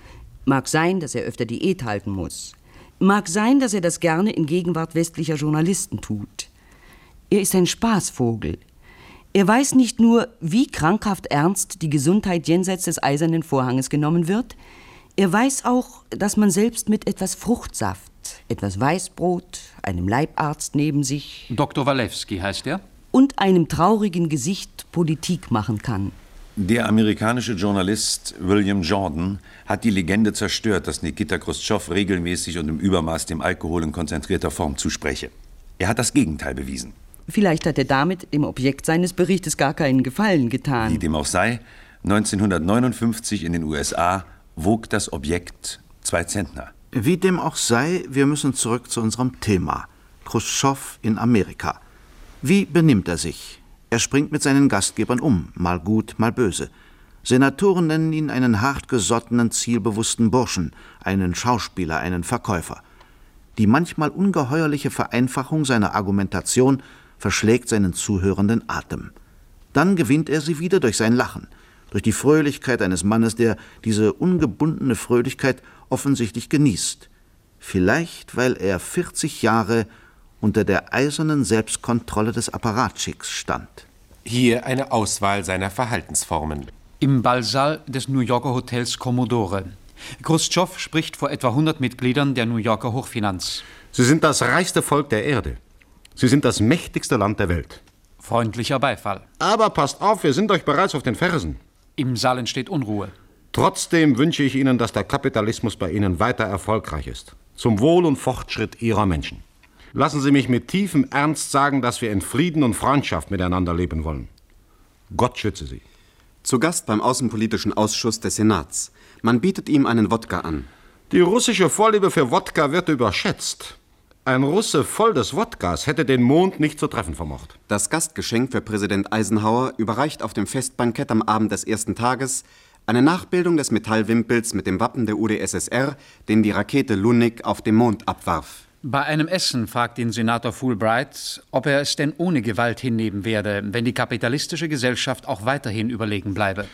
Speaker 18: Mag sein, dass er öfter Diät halten muss. Mag sein, dass er das gerne in Gegenwart westlicher Journalisten tut. Er ist ein Spaßvogel. Er weiß nicht nur, wie krankhaft ernst die Gesundheit jenseits des Eisernen Vorhanges genommen wird, er weiß auch, dass man selbst mit etwas Fruchtsaft, etwas Weißbrot, einem Leibarzt neben sich...
Speaker 12: Doktor Walewski heißt er?
Speaker 18: ...und einem traurigen Gesicht Politik machen kann.
Speaker 9: Der amerikanische Journalist William Jordan hat die Legende zerstört, dass Nikita Chruschtschow regelmäßig und im Übermaß dem Alkohol in konzentrierter Form zuspreche. Er hat das Gegenteil bewiesen.
Speaker 18: Vielleicht hat er damit dem Objekt seines Berichtes gar keinen Gefallen getan.
Speaker 9: Wie dem auch sei, neunzehnhundertneunundfünfzig in den U S A wog das Objekt zwei Zentner.
Speaker 14: Wie dem auch sei, wir müssen zurück zu unserem Thema. Chruschtschow in Amerika. Wie benimmt er sich? Er springt mit seinen Gastgebern um, mal gut, mal böse. Senatoren nennen ihn einen hartgesottenen, zielbewussten Burschen, einen Schauspieler, einen Verkäufer. Die manchmal ungeheuerliche Vereinfachung seiner Argumentation verschlägt seinen zuhörenden Atem. Dann gewinnt er sie wieder durch sein Lachen, durch die Fröhlichkeit eines Mannes, der diese ungebundene Fröhlichkeit offensichtlich genießt. Vielleicht, weil er vierzig Jahre unter der eisernen Selbstkontrolle des Apparatschicks stand.
Speaker 16: Hier eine Auswahl seiner Verhaltensformen.
Speaker 12: Im Ballsaal des New Yorker Hotels Commodore. Chruschtschow spricht vor etwa hundert Mitgliedern der New Yorker Hochfinanz.
Speaker 13: Sie sind das reichste Volk der Erde. Sie sind das mächtigste Land der Welt.
Speaker 12: Freundlicher Beifall.
Speaker 13: Aber passt auf, wir sind euch bereits auf den Fersen.
Speaker 12: Im Saal entsteht Unruhe.
Speaker 13: Trotzdem wünsche ich Ihnen, dass der Kapitalismus bei Ihnen weiter erfolgreich ist. Zum Wohl und Fortschritt Ihrer Menschen. Lassen Sie mich mit tiefem Ernst sagen, dass wir in Frieden und Freundschaft miteinander leben wollen. Gott schütze Sie.
Speaker 15: Zu Gast beim Außenpolitischen Ausschuss des Senats. Man bietet ihm einen Wodka an.
Speaker 13: Die russische Vorliebe für Wodka wird überschätzt. Ein Russe voll des Wodkas hätte den Mond nicht zu treffen vermocht.
Speaker 15: Das Gastgeschenk für Präsident Eisenhower überreicht auf dem Festbankett am Abend des ersten Tages eine Nachbildung des Metallwimpels mit dem Wappen der U d S S R, den die Rakete Lunik auf dem Mond abwarf.
Speaker 12: Bei einem Essen fragt ihn Senator Fulbright, ob er es denn ohne Gewalt hinnehmen werde, wenn die kapitalistische Gesellschaft auch weiterhin überlegen bleibe.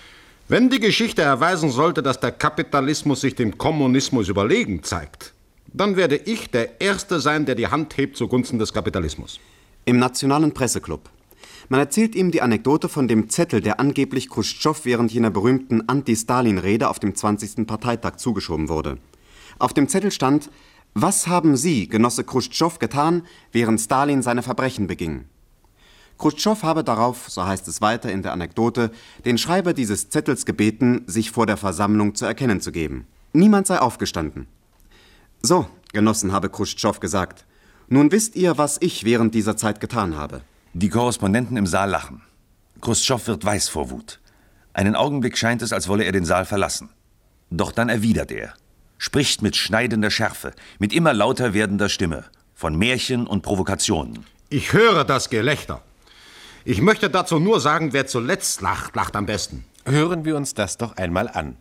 Speaker 13: Wenn die Geschichte erweisen sollte, dass der Kapitalismus sich dem Kommunismus überlegen zeigt, dann werde ich der Erste sein, der die Hand hebt zugunsten des Kapitalismus.
Speaker 15: Im Nationalen Presseclub. Man erzählt ihm die Anekdote von dem Zettel, der angeblich Chruschtschow während jener berühmten Anti-Stalin-Rede auf dem zwanzigsten Parteitag zugeschoben wurde. Auf dem Zettel stand: Was haben Sie, Genosse Chruschtschow, getan, während Stalin seine Verbrechen beging? Chruschtschow habe darauf, so heißt es weiter in der Anekdote, den Schreiber dieses Zettels gebeten, sich vor der Versammlung zu erkennen zu geben. Niemand sei aufgestanden. So, Genossen, habe Chruschtschow gesagt, nun wisst ihr, was ich während dieser Zeit getan habe.
Speaker 9: Die Korrespondenten im Saal lachen. Chruschtschow wird weiß vor Wut. Einen Augenblick scheint es, als wolle er den Saal verlassen. Doch dann erwidert er, spricht mit schneidender Schärfe, mit immer lauter werdender Stimme, von Märchen und Provokationen.
Speaker 13: Ich höre das Gelächter. Ich möchte dazu nur sagen, wer zuletzt lacht, lacht am besten.
Speaker 16: Hören wir uns das doch einmal an.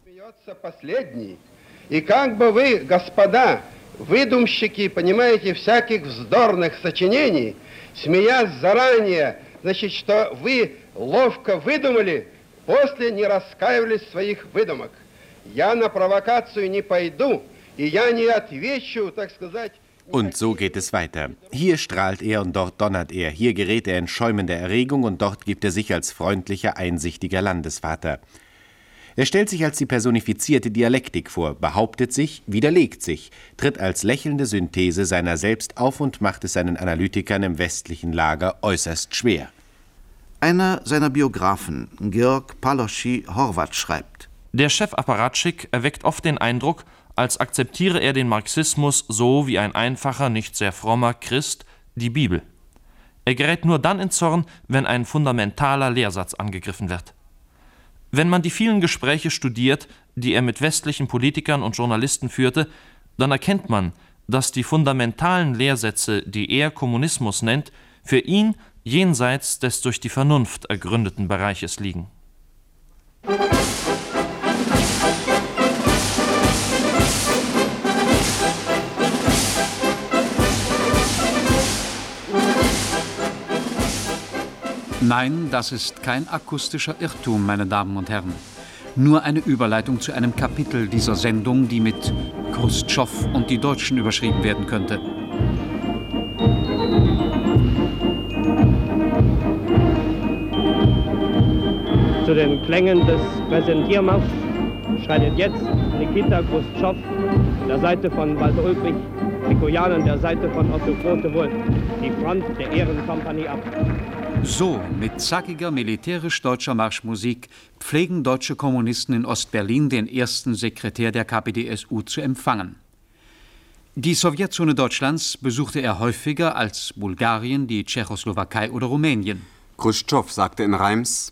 Speaker 10: И как бы вы, господа, выдумщики, понимаете, всяких вздорных сочинений, смеясь заранее, значит, что вы ловко выдумали, после не раскаивались в своих выдумок. Я на провокацию не пойду, и я не отвечу, так сказать.
Speaker 16: Und so geht es weiter. Hier strahlt er und dort donnert er, hier gerät er in schäumende Erregung und dort gibt er sich als freundlicher, einsichtiger Landesvater. Er stellt sich als die personifizierte Dialektik vor, behauptet sich, widerlegt sich, tritt als lächelnde Synthese seiner selbst auf und macht es seinen Analytikern im westlichen Lager äußerst schwer.
Speaker 14: Einer seiner Biografen, Georg Paloschi-Horvath, schreibt:
Speaker 17: Der Chefapparatschik erweckt oft den Eindruck, als akzeptiere er den Marxismus so wie ein einfacher, nicht sehr frommer Christ die Bibel. Er gerät nur dann in Zorn, wenn ein fundamentaler Lehrsatz angegriffen wird. Wenn man die vielen Gespräche studiert, die er mit westlichen Politikern und Journalisten führte, dann erkennt man, dass die fundamentalen Lehrsätze, die er Kommunismus nennt, für ihn jenseits des durch die Vernunft ergründeten Bereiches liegen.
Speaker 12: Nein, das ist kein akustischer Irrtum, meine Damen und Herren. Nur eine Überleitung zu einem Kapitel dieser Sendung, die mit Chruschtschow und die Deutschen überschrieben werden könnte.
Speaker 11: Zu den Klängen des Präsentiermarschs schreitet jetzt Nikita Chruschtschow an der Seite von Walter Ulbricht, Mikojan an der Seite von Otto Grote-Wolf die Front der Ehrenkompanie ab.
Speaker 12: So, mit zackiger militärisch-deutscher Marschmusik pflegen deutsche Kommunisten in Ostberlin den ersten Sekretär der K P D S U zu empfangen. Die Sowjetzone Deutschlands besuchte er häufiger als Bulgarien, die Tschechoslowakei oder Rumänien.
Speaker 15: Chruschtschow sagte in Reims: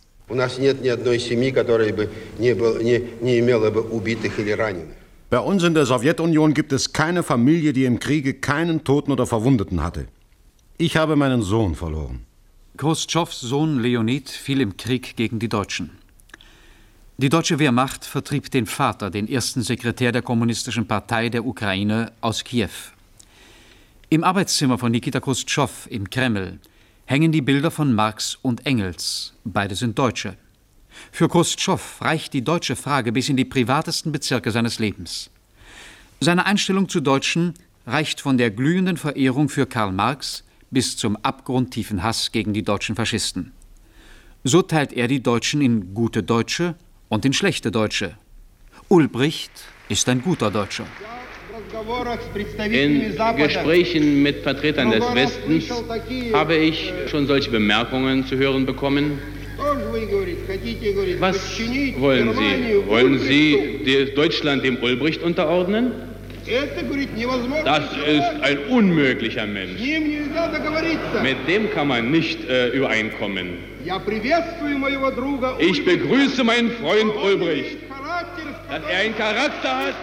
Speaker 13: Bei uns in der Sowjetunion gibt es keine Familie, die im Kriege keinen Toten oder Verwundeten hatte. Ich habe meinen Sohn verloren.
Speaker 12: Chruschtschows Sohn Leonid fiel im Krieg gegen die Deutschen. Die deutsche Wehrmacht vertrieb den Vater, den ersten Sekretär der Kommunistischen Partei der Ukraine, aus Kiew. Im Arbeitszimmer von Nikita Chruschtschow im Kreml hängen die Bilder von Marx und Engels. Beide sind Deutsche. Für Chruschtschow reicht die deutsche Frage bis in die privatesten Bezirke seines Lebens. Seine Einstellung zu Deutschen reicht von der glühenden Verehrung für Karl Marx bis zum abgrundtiefen Hass gegen die deutschen Faschisten. So teilt er die Deutschen in gute Deutsche und in schlechte Deutsche. Ulbricht ist ein guter Deutscher.
Speaker 20: In Gesprächen mit Vertretern des Westens habe ich schon solche Bemerkungen zu hören bekommen. Was wollen Sie? Wollen Sie Deutschland dem Ulbricht unterordnen? Das ist ein unmöglicher Mensch. Mit dem kann man nicht äh, übereinkommen. Ich begrüße meinen Freund Ulbricht, dass er einen Charakter hat.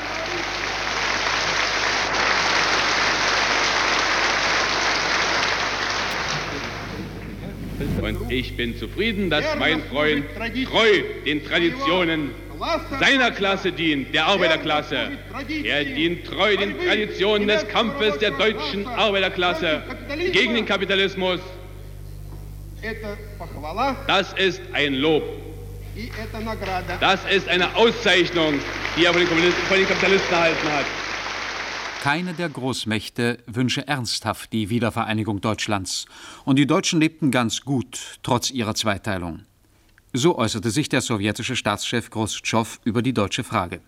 Speaker 20: Und ich bin zufrieden, dass mein Freund treu den Traditionen seiner Klasse dient, der Arbeiterklasse. Er dient treu den Traditionen des Kampfes der deutschen Arbeiterklasse gegen den Kapitalismus. Das ist ein Lob. Das ist eine Auszeichnung, die er von den, von den Kapitalisten erhalten hat.
Speaker 12: Keine der Großmächte wünsche ernsthaft die Wiedervereinigung Deutschlands. Und die Deutschen lebten ganz gut, trotz ihrer Zweiteilung. So äußerte sich der sowjetische Staatschef Chruschtschow über die deutsche Frage.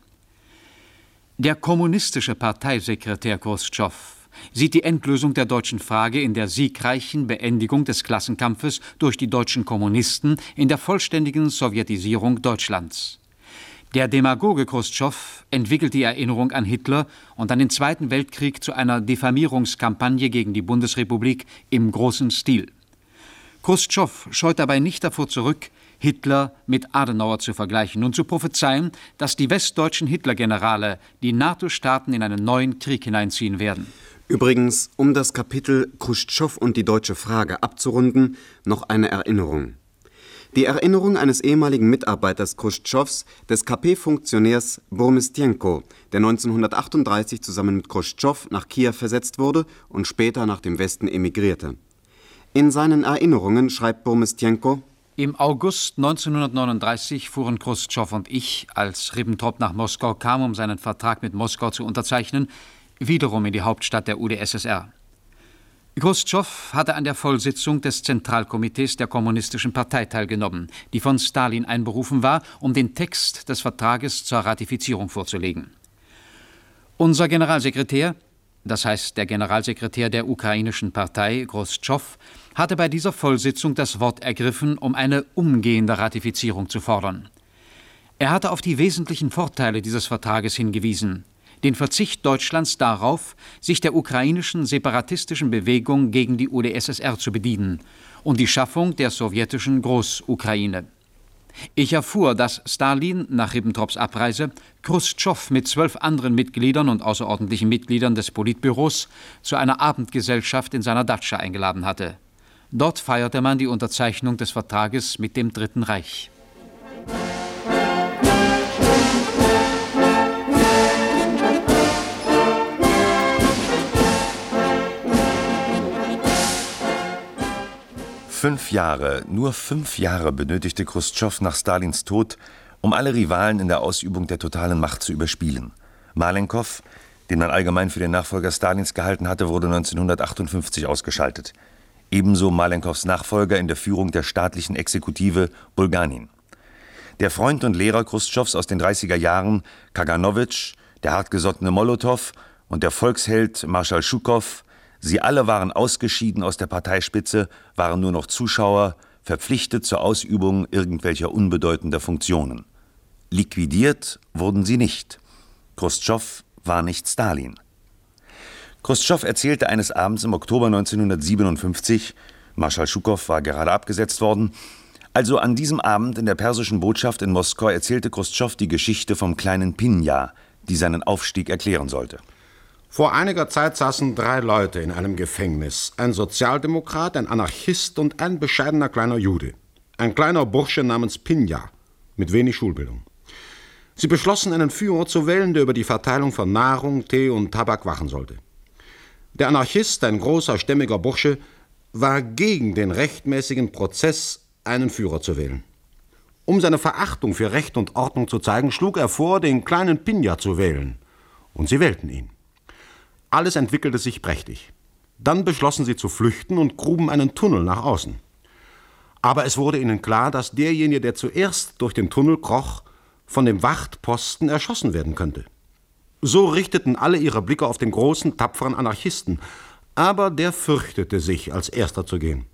Speaker 12: Der kommunistische Parteisekretär Chruschtschow sieht die Endlösung der deutschen Frage in der siegreichen Beendigung des Klassenkampfes durch die deutschen Kommunisten in der vollständigen Sowjetisierung Deutschlands. Der Demagoge Chruschtschow entwickelt die Erinnerung an Hitler und an den Zweiten Weltkrieg zu einer Diffamierungskampagne gegen die Bundesrepublik im großen Stil. Chruschtschow scheut dabei nicht davor zurück, Hitler mit Adenauer zu vergleichen und zu prophezeien, dass die westdeutschen Hitlergenerale die NATO-Staaten in einen neuen Krieg hineinziehen werden.
Speaker 15: Übrigens, um das Kapitel Chruschtschow und die deutsche Frage abzurunden, noch eine Erinnerung. Die Erinnerung eines ehemaligen Mitarbeiters Chruschtschows, des K P-Funktionärs Burmistjenko, der neunzehnhundertachtunddreißig zusammen mit Chruschtschow nach Kiew versetzt wurde und später nach dem Westen emigrierte. In seinen Erinnerungen schreibt Burmistjenko:
Speaker 12: Im August neunzehnhundertneununddreißig fuhren Chruschtschow und ich, als Ribbentrop nach Moskau kam, um seinen Vertrag mit Moskau zu unterzeichnen, wiederum in die Hauptstadt der U d S S R. Chruschtschow hatte an der Vollsitzung des Zentralkomitees der Kommunistischen Partei teilgenommen, die von Stalin einberufen war, um den Text des Vertrages zur Ratifizierung vorzulegen. Unser Generalsekretär, das heißt der Generalsekretär der ukrainischen Partei, Chruschtschow, hatte bei dieser Vollsitzung das Wort ergriffen, um eine umgehende Ratifizierung zu fordern. Er hatte auf die wesentlichen Vorteile dieses Vertrages hingewiesen: den Verzicht Deutschlands darauf, sich der ukrainischen separatistischen Bewegung gegen die U d S S R zu bedienen und die Schaffung der sowjetischen Großukraine. Ich erfuhr, dass Stalin nach Ribbentrops Abreise Chruschtschow mit zwölf anderen Mitgliedern und außerordentlichen Mitgliedern des Politbüros zu einer Abendgesellschaft in seiner Datscha eingeladen hatte. Dort feierte man die Unterzeichnung des Vertrages mit dem Dritten Reich.
Speaker 9: Fünf Jahre, nur fünf Jahre benötigte Chruschtschow nach Stalins Tod, um alle Rivalen in der Ausübung der totalen Macht zu überspielen. Malenkow, den man allgemein für den Nachfolger Stalins gehalten hatte, wurde neunzehnhundertachtundfünfzig ausgeschaltet. Ebenso Malenkows Nachfolger in der Führung der staatlichen Exekutive, Bulganin. Der Freund und Lehrer Chruschtschows aus den dreißiger Jahren, Kaganowitsch, der hartgesottene Molotow und der Volksheld Marschall Schukow, sie alle waren ausgeschieden aus der Parteispitze, waren nur noch Zuschauer, verpflichtet zur Ausübung irgendwelcher unbedeutender Funktionen. Liquidiert wurden sie nicht. Chruschtschow war nicht Stalin. Chruschtschow erzählte eines Abends im Oktober neunzehnhundertsiebenundfünfzig, Marschall Schukow war gerade abgesetzt worden, also an diesem Abend in der persischen Botschaft in Moskau erzählte Chruschtschow die Geschichte vom kleinen Pinja, die seinen Aufstieg erklären sollte.
Speaker 13: Vor einiger Zeit saßen drei Leute in einem Gefängnis. Ein Sozialdemokrat, ein Anarchist und ein bescheidener kleiner Jude. Ein kleiner Bursche namens Pinja, mit wenig Schulbildung. Sie beschlossen, einen Führer zu wählen, der über die Verteilung von Nahrung, Tee und Tabak wachen sollte. Der Anarchist, ein großer, stämmiger Bursche, war gegen den rechtmäßigen Prozess, einen Führer zu wählen. Um seine Verachtung für Recht und Ordnung zu zeigen, schlug er vor, den kleinen Pinja zu wählen. Und sie wählten ihn. Alles entwickelte sich prächtig. Dann beschlossen sie zu flüchten und gruben einen Tunnel nach außen. Aber es wurde ihnen klar, dass derjenige, der zuerst durch den Tunnel kroch, von dem Wachtposten erschossen werden könnte. So richteten alle ihre Blicke auf den großen, tapferen Anarchisten, aber der fürchtete sich, als erster zu gehen.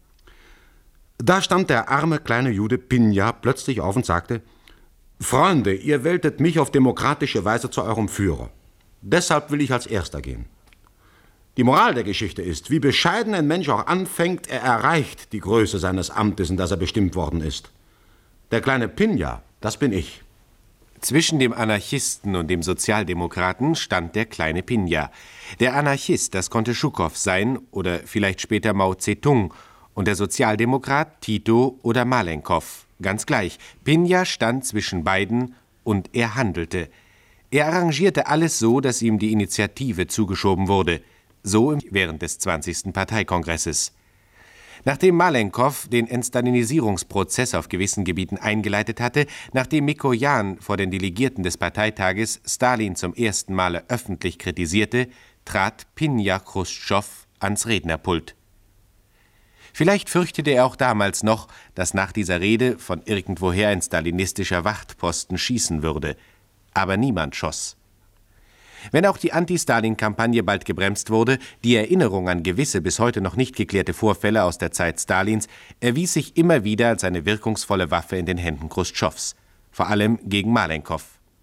Speaker 13: Da stand der arme kleine Jude Pinja plötzlich auf und sagte: »Freunde, ihr wähltet mich auf demokratische Weise zu eurem Führer. Deshalb will ich als erster gehen.« Die Moral der Geschichte ist, wie bescheiden ein Mensch auch anfängt, er erreicht die Größe seines Amtes, in das er bestimmt worden ist. Der kleine Pinja, das bin ich.
Speaker 16: Zwischen dem Anarchisten und dem Sozialdemokraten stand der kleine Pinja. Der Anarchist, das konnte Schukow sein oder vielleicht später Mao Zedong, und der Sozialdemokrat Tito oder Malenkow. Ganz gleich, Pinja stand zwischen beiden und er handelte. Er arrangierte alles so, dass ihm die Initiative zugeschoben wurde. So während des zwanzigsten Parteikongresses. Nachdem Malenkov den Entstalinisierungsprozess auf gewissen Gebieten eingeleitet hatte, nachdem Mikojan vor den Delegierten des Parteitages Stalin zum ersten Male öffentlich kritisierte, trat Pinja Chruschtschow ans Rednerpult. Vielleicht fürchtete er auch damals noch, dass nach dieser Rede von irgendwoher ein stalinistischer Wachtposten schießen würde. Aber niemand schoss. Wenn auch die Anti-Stalin-Kampagne bald gebremst wurde, die Erinnerung an gewisse bis heute noch nicht geklärte Vorfälle aus der Zeit Stalins erwies sich immer wieder als eine wirkungsvolle Waffe in den Händen Chruschtschows, vor allem gegen Malenkov.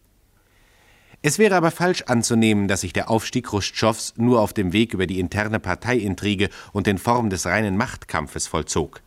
Speaker 16: Es wäre aber falsch anzunehmen, dass sich der Aufstieg Chruschtschows nur auf dem Weg über die interne Parteiintrige und in Form des reinen Machtkampfes vollzog.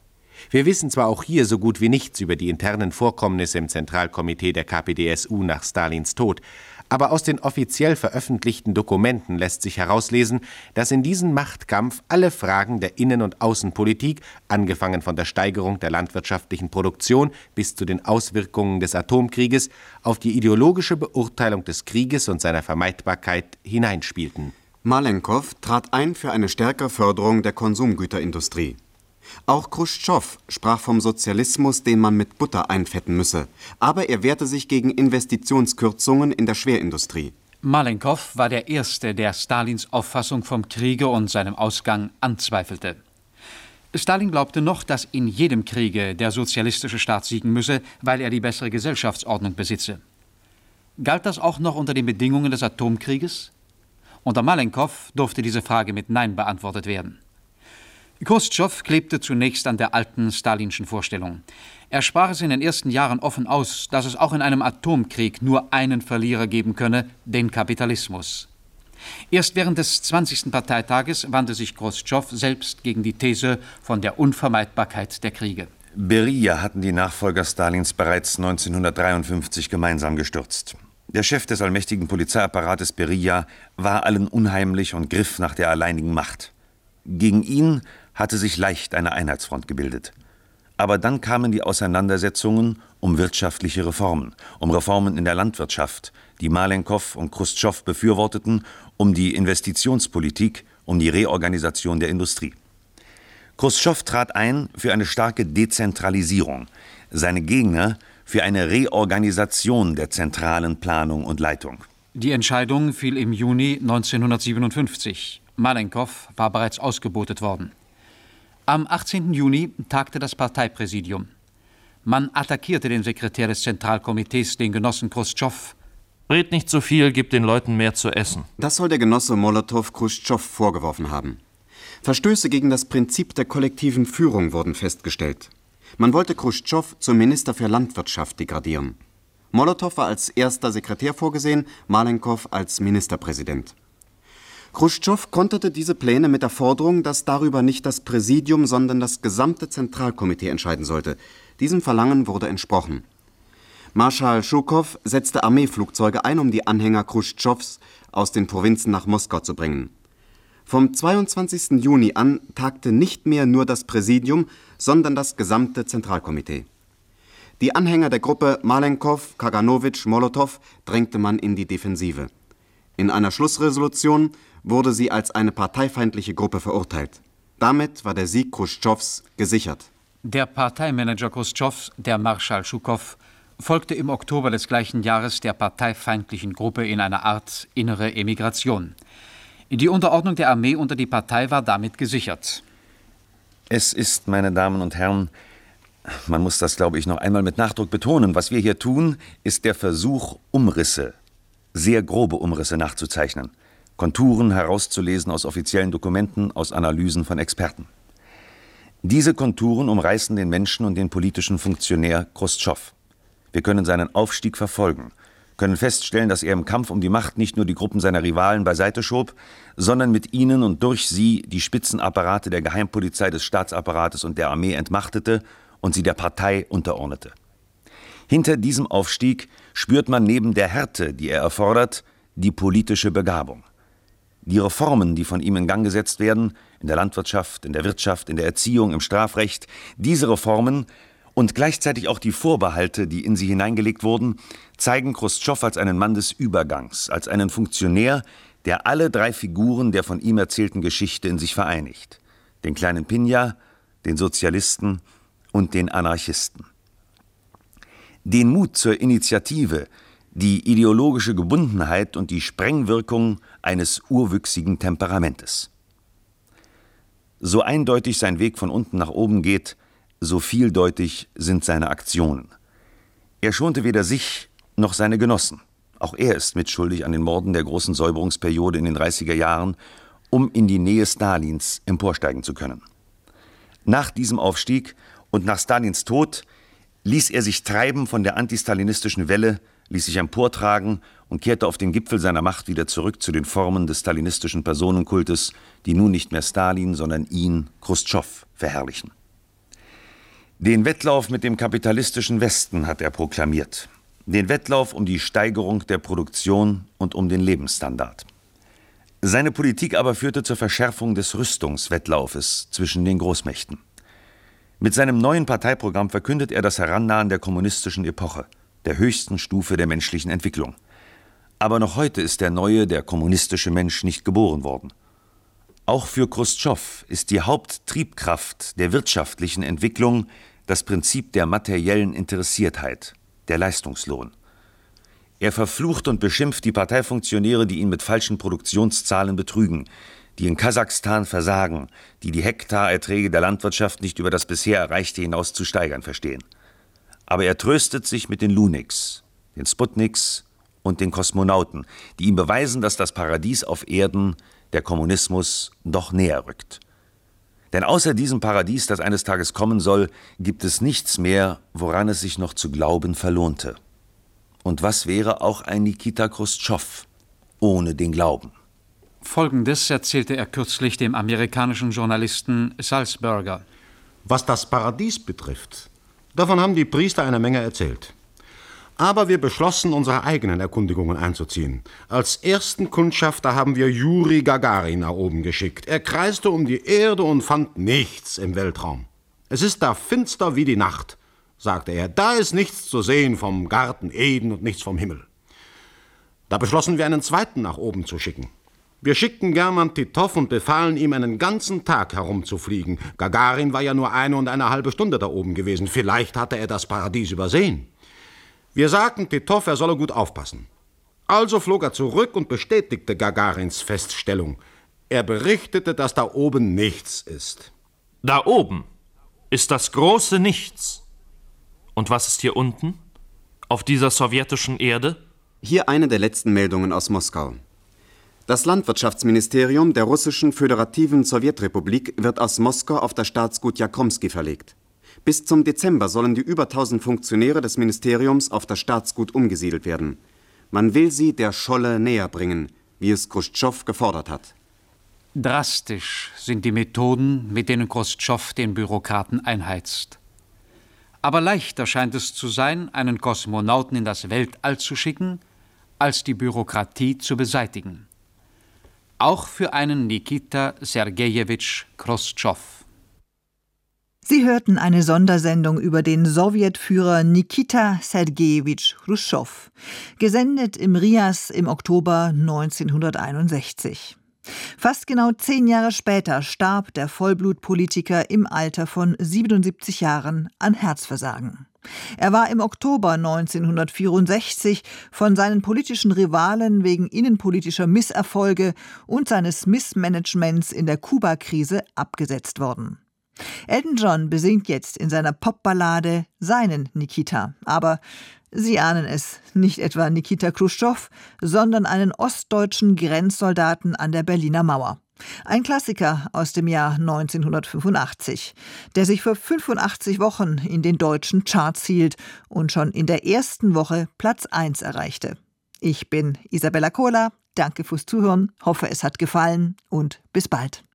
Speaker 16: Wir wissen zwar auch hier so gut wie nichts über die internen Vorkommnisse im Zentralkomitee der K P D S U nach Stalins Tod, aber aus den offiziell veröffentlichten Dokumenten lässt sich herauslesen, dass in diesem Machtkampf alle Fragen der Innen- und Außenpolitik, angefangen von der Steigerung der landwirtschaftlichen Produktion bis zu den Auswirkungen des Atomkrieges, auf die ideologische Beurteilung des Krieges und seiner Vermeidbarkeit hineinspielten.
Speaker 15: Malenkov trat ein für eine stärkere Förderung der Konsumgüterindustrie. Auch Chruschtschow sprach vom Sozialismus, den man mit Butter einfetten müsse, aber er wehrte sich gegen Investitionskürzungen in der Schwerindustrie.
Speaker 12: Malenkov war der Erste, der Stalins Auffassung vom Kriege und seinem Ausgang anzweifelte. Stalin glaubte noch, dass in jedem Kriege der sozialistische Staat siegen müsse, weil er die bessere Gesellschaftsordnung besitze. Galt das auch noch unter den Bedingungen des Atomkrieges? Unter Malenkov durfte diese Frage mit Nein beantwortet werden. Chruschtschow klebte zunächst an der alten stalinschen Vorstellung. Er sprach es in den ersten Jahren offen aus, dass es auch in einem Atomkrieg nur einen Verlierer geben könne, den Kapitalismus. Erst während des zwanzigsten Parteitages wandte sich Chruschtschow selbst gegen die These von der Unvermeidbarkeit der Kriege.
Speaker 9: Beria hatten die Nachfolger Stalins bereits neunzehnhundertdreiundfünfzig gemeinsam gestürzt. Der Chef des allmächtigen Polizeiapparates Beria war allen unheimlich und griff nach der alleinigen Macht. Gegen ihn hatte sich leicht eine Einheitsfront gebildet. Aber dann kamen die Auseinandersetzungen um wirtschaftliche Reformen, um Reformen in der Landwirtschaft, die Malenkov und Chruschtschow befürworteten, um die Investitionspolitik, um die Reorganisation der Industrie. Chruschtschow trat ein für eine starke Dezentralisierung, seine Gegner für eine Reorganisation der zentralen Planung und Leitung.
Speaker 12: Die Entscheidung fiel im Juni neunzehnhundertsiebenundfünfzig. Malenkov war bereits ausgebotet worden. Am achtzehnten Juni tagte das Parteipräsidium. Man attackierte den Sekretär des Zentralkomitees, den Genossen Chruschtschow.
Speaker 17: Red nicht so viel, gib den Leuten mehr zu essen.
Speaker 15: Das soll der Genosse Molotow Chruschtschow vorgeworfen haben. Verstöße gegen das Prinzip der kollektiven Führung wurden festgestellt. Man wollte Chruschtschow zum Minister für Landwirtschaft degradieren. Molotow war als erster Sekretär vorgesehen, Malenkov als Ministerpräsident. Chruschtschow konterte diese Pläne mit der Forderung, dass darüber nicht das Präsidium, sondern das gesamte Zentralkomitee entscheiden sollte. Diesem Verlangen wurde entsprochen. Marschall Schukow setzte Armeeflugzeuge ein, um die Anhänger Chruschtschows aus den Provinzen nach Moskau zu bringen. Vom zweiundzwanzigsten Juni an tagte nicht mehr nur das Präsidium, sondern das gesamte Zentralkomitee. Die Anhänger der Gruppe Malenkov, Kaganowitsch, Molotow drängte man in die Defensive. In einer Schlussresolution wurde sie als eine parteifeindliche Gruppe verurteilt. Damit war der Sieg Chruschtschows gesichert.
Speaker 12: Der Parteimanager Chruschtschows, der Marschall Schukow, folgte im Oktober des gleichen Jahres der parteifeindlichen Gruppe in einer Art innere Emigration. Die Unterordnung der Armee unter die Partei war damit gesichert.
Speaker 9: Es ist, meine Damen und Herren, man muss das, glaube ich, noch einmal mit Nachdruck betonen, was wir hier tun, ist der Versuch, Umrisse, sehr grobe Umrisse nachzuzeichnen. Konturen herauszulesen aus offiziellen Dokumenten, aus Analysen von Experten. Diese Konturen umreißen den Menschen und den politischen Funktionär Chruschtschow. Wir können seinen Aufstieg verfolgen, können feststellen, dass er im Kampf um die Macht nicht nur die Gruppen seiner Rivalen beiseite schob, sondern mit ihnen und durch sie die Spitzenapparate der Geheimpolizei, des Staatsapparates und der Armee entmachtete und sie der Partei unterordnete. Hinter diesem Aufstieg spürt man neben der Härte, die er erfordert, die politische Begabung. Die Reformen, die von ihm in Gang gesetzt werden, in der Landwirtschaft, in der Wirtschaft, in der Erziehung, im Strafrecht, diese Reformen und gleichzeitig auch die Vorbehalte, die in sie hineingelegt wurden, zeigen Chruschtschow als einen Mann des Übergangs, als einen Funktionär, der alle drei Figuren der von ihm erzählten Geschichte in sich vereinigt. Den kleinen Pinja, den Sozialisten und den Anarchisten. Den Mut zur Initiative, die ideologische Gebundenheit und die Sprengwirkung eines urwüchsigen Temperamentes. So eindeutig sein Weg von unten nach oben geht, so vieldeutig sind seine Aktionen. Er schonte weder sich noch seine Genossen. Auch er ist mitschuldig an den Morden der großen Säuberungsperiode in den dreißiger Jahren, um in die Nähe Stalins emporsteigen zu können. Nach diesem Aufstieg und nach Stalins Tod ließ er sich treiben von der antistalinistischen Welle, ließ sich emportragen und kehrte auf den Gipfel seiner Macht wieder zurück zu den Formen des stalinistischen Personenkultes, die nun nicht mehr Stalin, sondern ihn, Chruschtschow, verherrlichen. Den Wettlauf mit dem kapitalistischen Westen hat er proklamiert. Den Wettlauf um die Steigerung der Produktion und um den Lebensstandard. Seine Politik aber führte zur Verschärfung des Rüstungswettlaufes zwischen den Großmächten. Mit seinem neuen Parteiprogramm verkündet er das Herannahen der kommunistischen Epoche, der höchsten Stufe der menschlichen Entwicklung. Aber noch heute ist der neue, der kommunistische Mensch nicht geboren worden. Auch für Chruschtschow ist die Haupttriebkraft der wirtschaftlichen Entwicklung das Prinzip der materiellen Interessiertheit, der Leistungslohn. Er verflucht und beschimpft die Parteifunktionäre, die ihn mit falschen Produktionszahlen betrügen, die in Kasachstan versagen, die die Hektarerträge der Landwirtschaft nicht über das bisher Erreichte hinaus zu steigern verstehen. Aber er tröstet sich mit den Luniks, den Sputniks und den Kosmonauten, die ihm beweisen, dass das Paradies auf Erden, der Kommunismus, doch näher rückt. Denn außer diesem Paradies, das eines Tages kommen soll, gibt es nichts mehr, woran es sich noch zu glauben verlohnte. Und was wäre auch ein Nikita Chruschtschow ohne den Glauben?
Speaker 12: Folgendes erzählte er kürzlich dem amerikanischen Journalisten Salzberger.
Speaker 13: Was das Paradies betrifft, davon haben die Priester eine Menge erzählt. Aber wir beschlossen, unsere eigenen Erkundigungen einzuziehen. Als ersten Kundschafter haben wir Juri Gagarin nach oben geschickt. Er kreiste um die Erde und fand nichts im Weltraum. Es ist da finster wie die Nacht, sagte er. Da ist nichts zu sehen vom Garten Eden und nichts vom Himmel. Da beschlossen wir, einen zweiten nach oben zu schicken. Wir schickten German Titov und befahlen ihm, einen ganzen Tag herumzufliegen. Gagarin war ja nur eine und eine halbe Stunde da oben gewesen. Vielleicht hatte er das Paradies übersehen. Wir sagten Titov, er solle gut aufpassen. Also flog er zurück und bestätigte Gagarins Feststellung. Er berichtete, dass da oben nichts ist.
Speaker 17: Da oben ist das große Nichts. Und was ist hier unten, auf dieser sowjetischen Erde?
Speaker 15: Hier eine der letzten Meldungen aus Moskau. Das Landwirtschaftsministerium der russischen föderativen Sowjetrepublik wird aus Moskau auf das Staatsgut Jakromski verlegt. Bis zum Dezember sollen die über tausend Funktionäre des Ministeriums auf das Staatsgut umgesiedelt werden. Man will sie der Scholle näher bringen, wie es Chruschtschow gefordert hat.
Speaker 12: Drastisch sind die Methoden, mit denen Chruschtschow den Bürokraten einheizt. Aber leichter scheint es zu sein, einen Kosmonauten in das Weltall zu schicken, als die Bürokratie zu beseitigen. Auch für einen Nikita Sergejewitsch Chruschtschow.
Speaker 4: Sie hörten eine Sondersendung über den Sowjetführer Nikita Sergejewitsch Chruschtschow, gesendet im R I A S im Oktober neunzehnhunderteinundsechzig. Fast genau zehn Jahre später starb der Vollblutpolitiker im Alter von siebenundsiebzig Jahren an Herzversagen. Er war im Oktober neunzehnhundertvierundsechzig von seinen politischen Rivalen wegen innenpolitischer Misserfolge und seines Missmanagements in der Kuba-Krise abgesetzt worden. Elton John besingt jetzt in seiner Popballade seinen Nikita. Aber Sie ahnen es, nicht etwa Nikita Chruschtschow, sondern einen ostdeutschen Grenzsoldaten an der Berliner Mauer. Ein Klassiker aus dem Jahr neunzehnhundertfünfundachtzig, der sich für fünfundachtzig Wochen in den deutschen Charts hielt und schon in der ersten Woche Platz eins erreichte. Ich bin Isabella Kohler, danke fürs Zuhören, hoffe es hat gefallen und bis bald.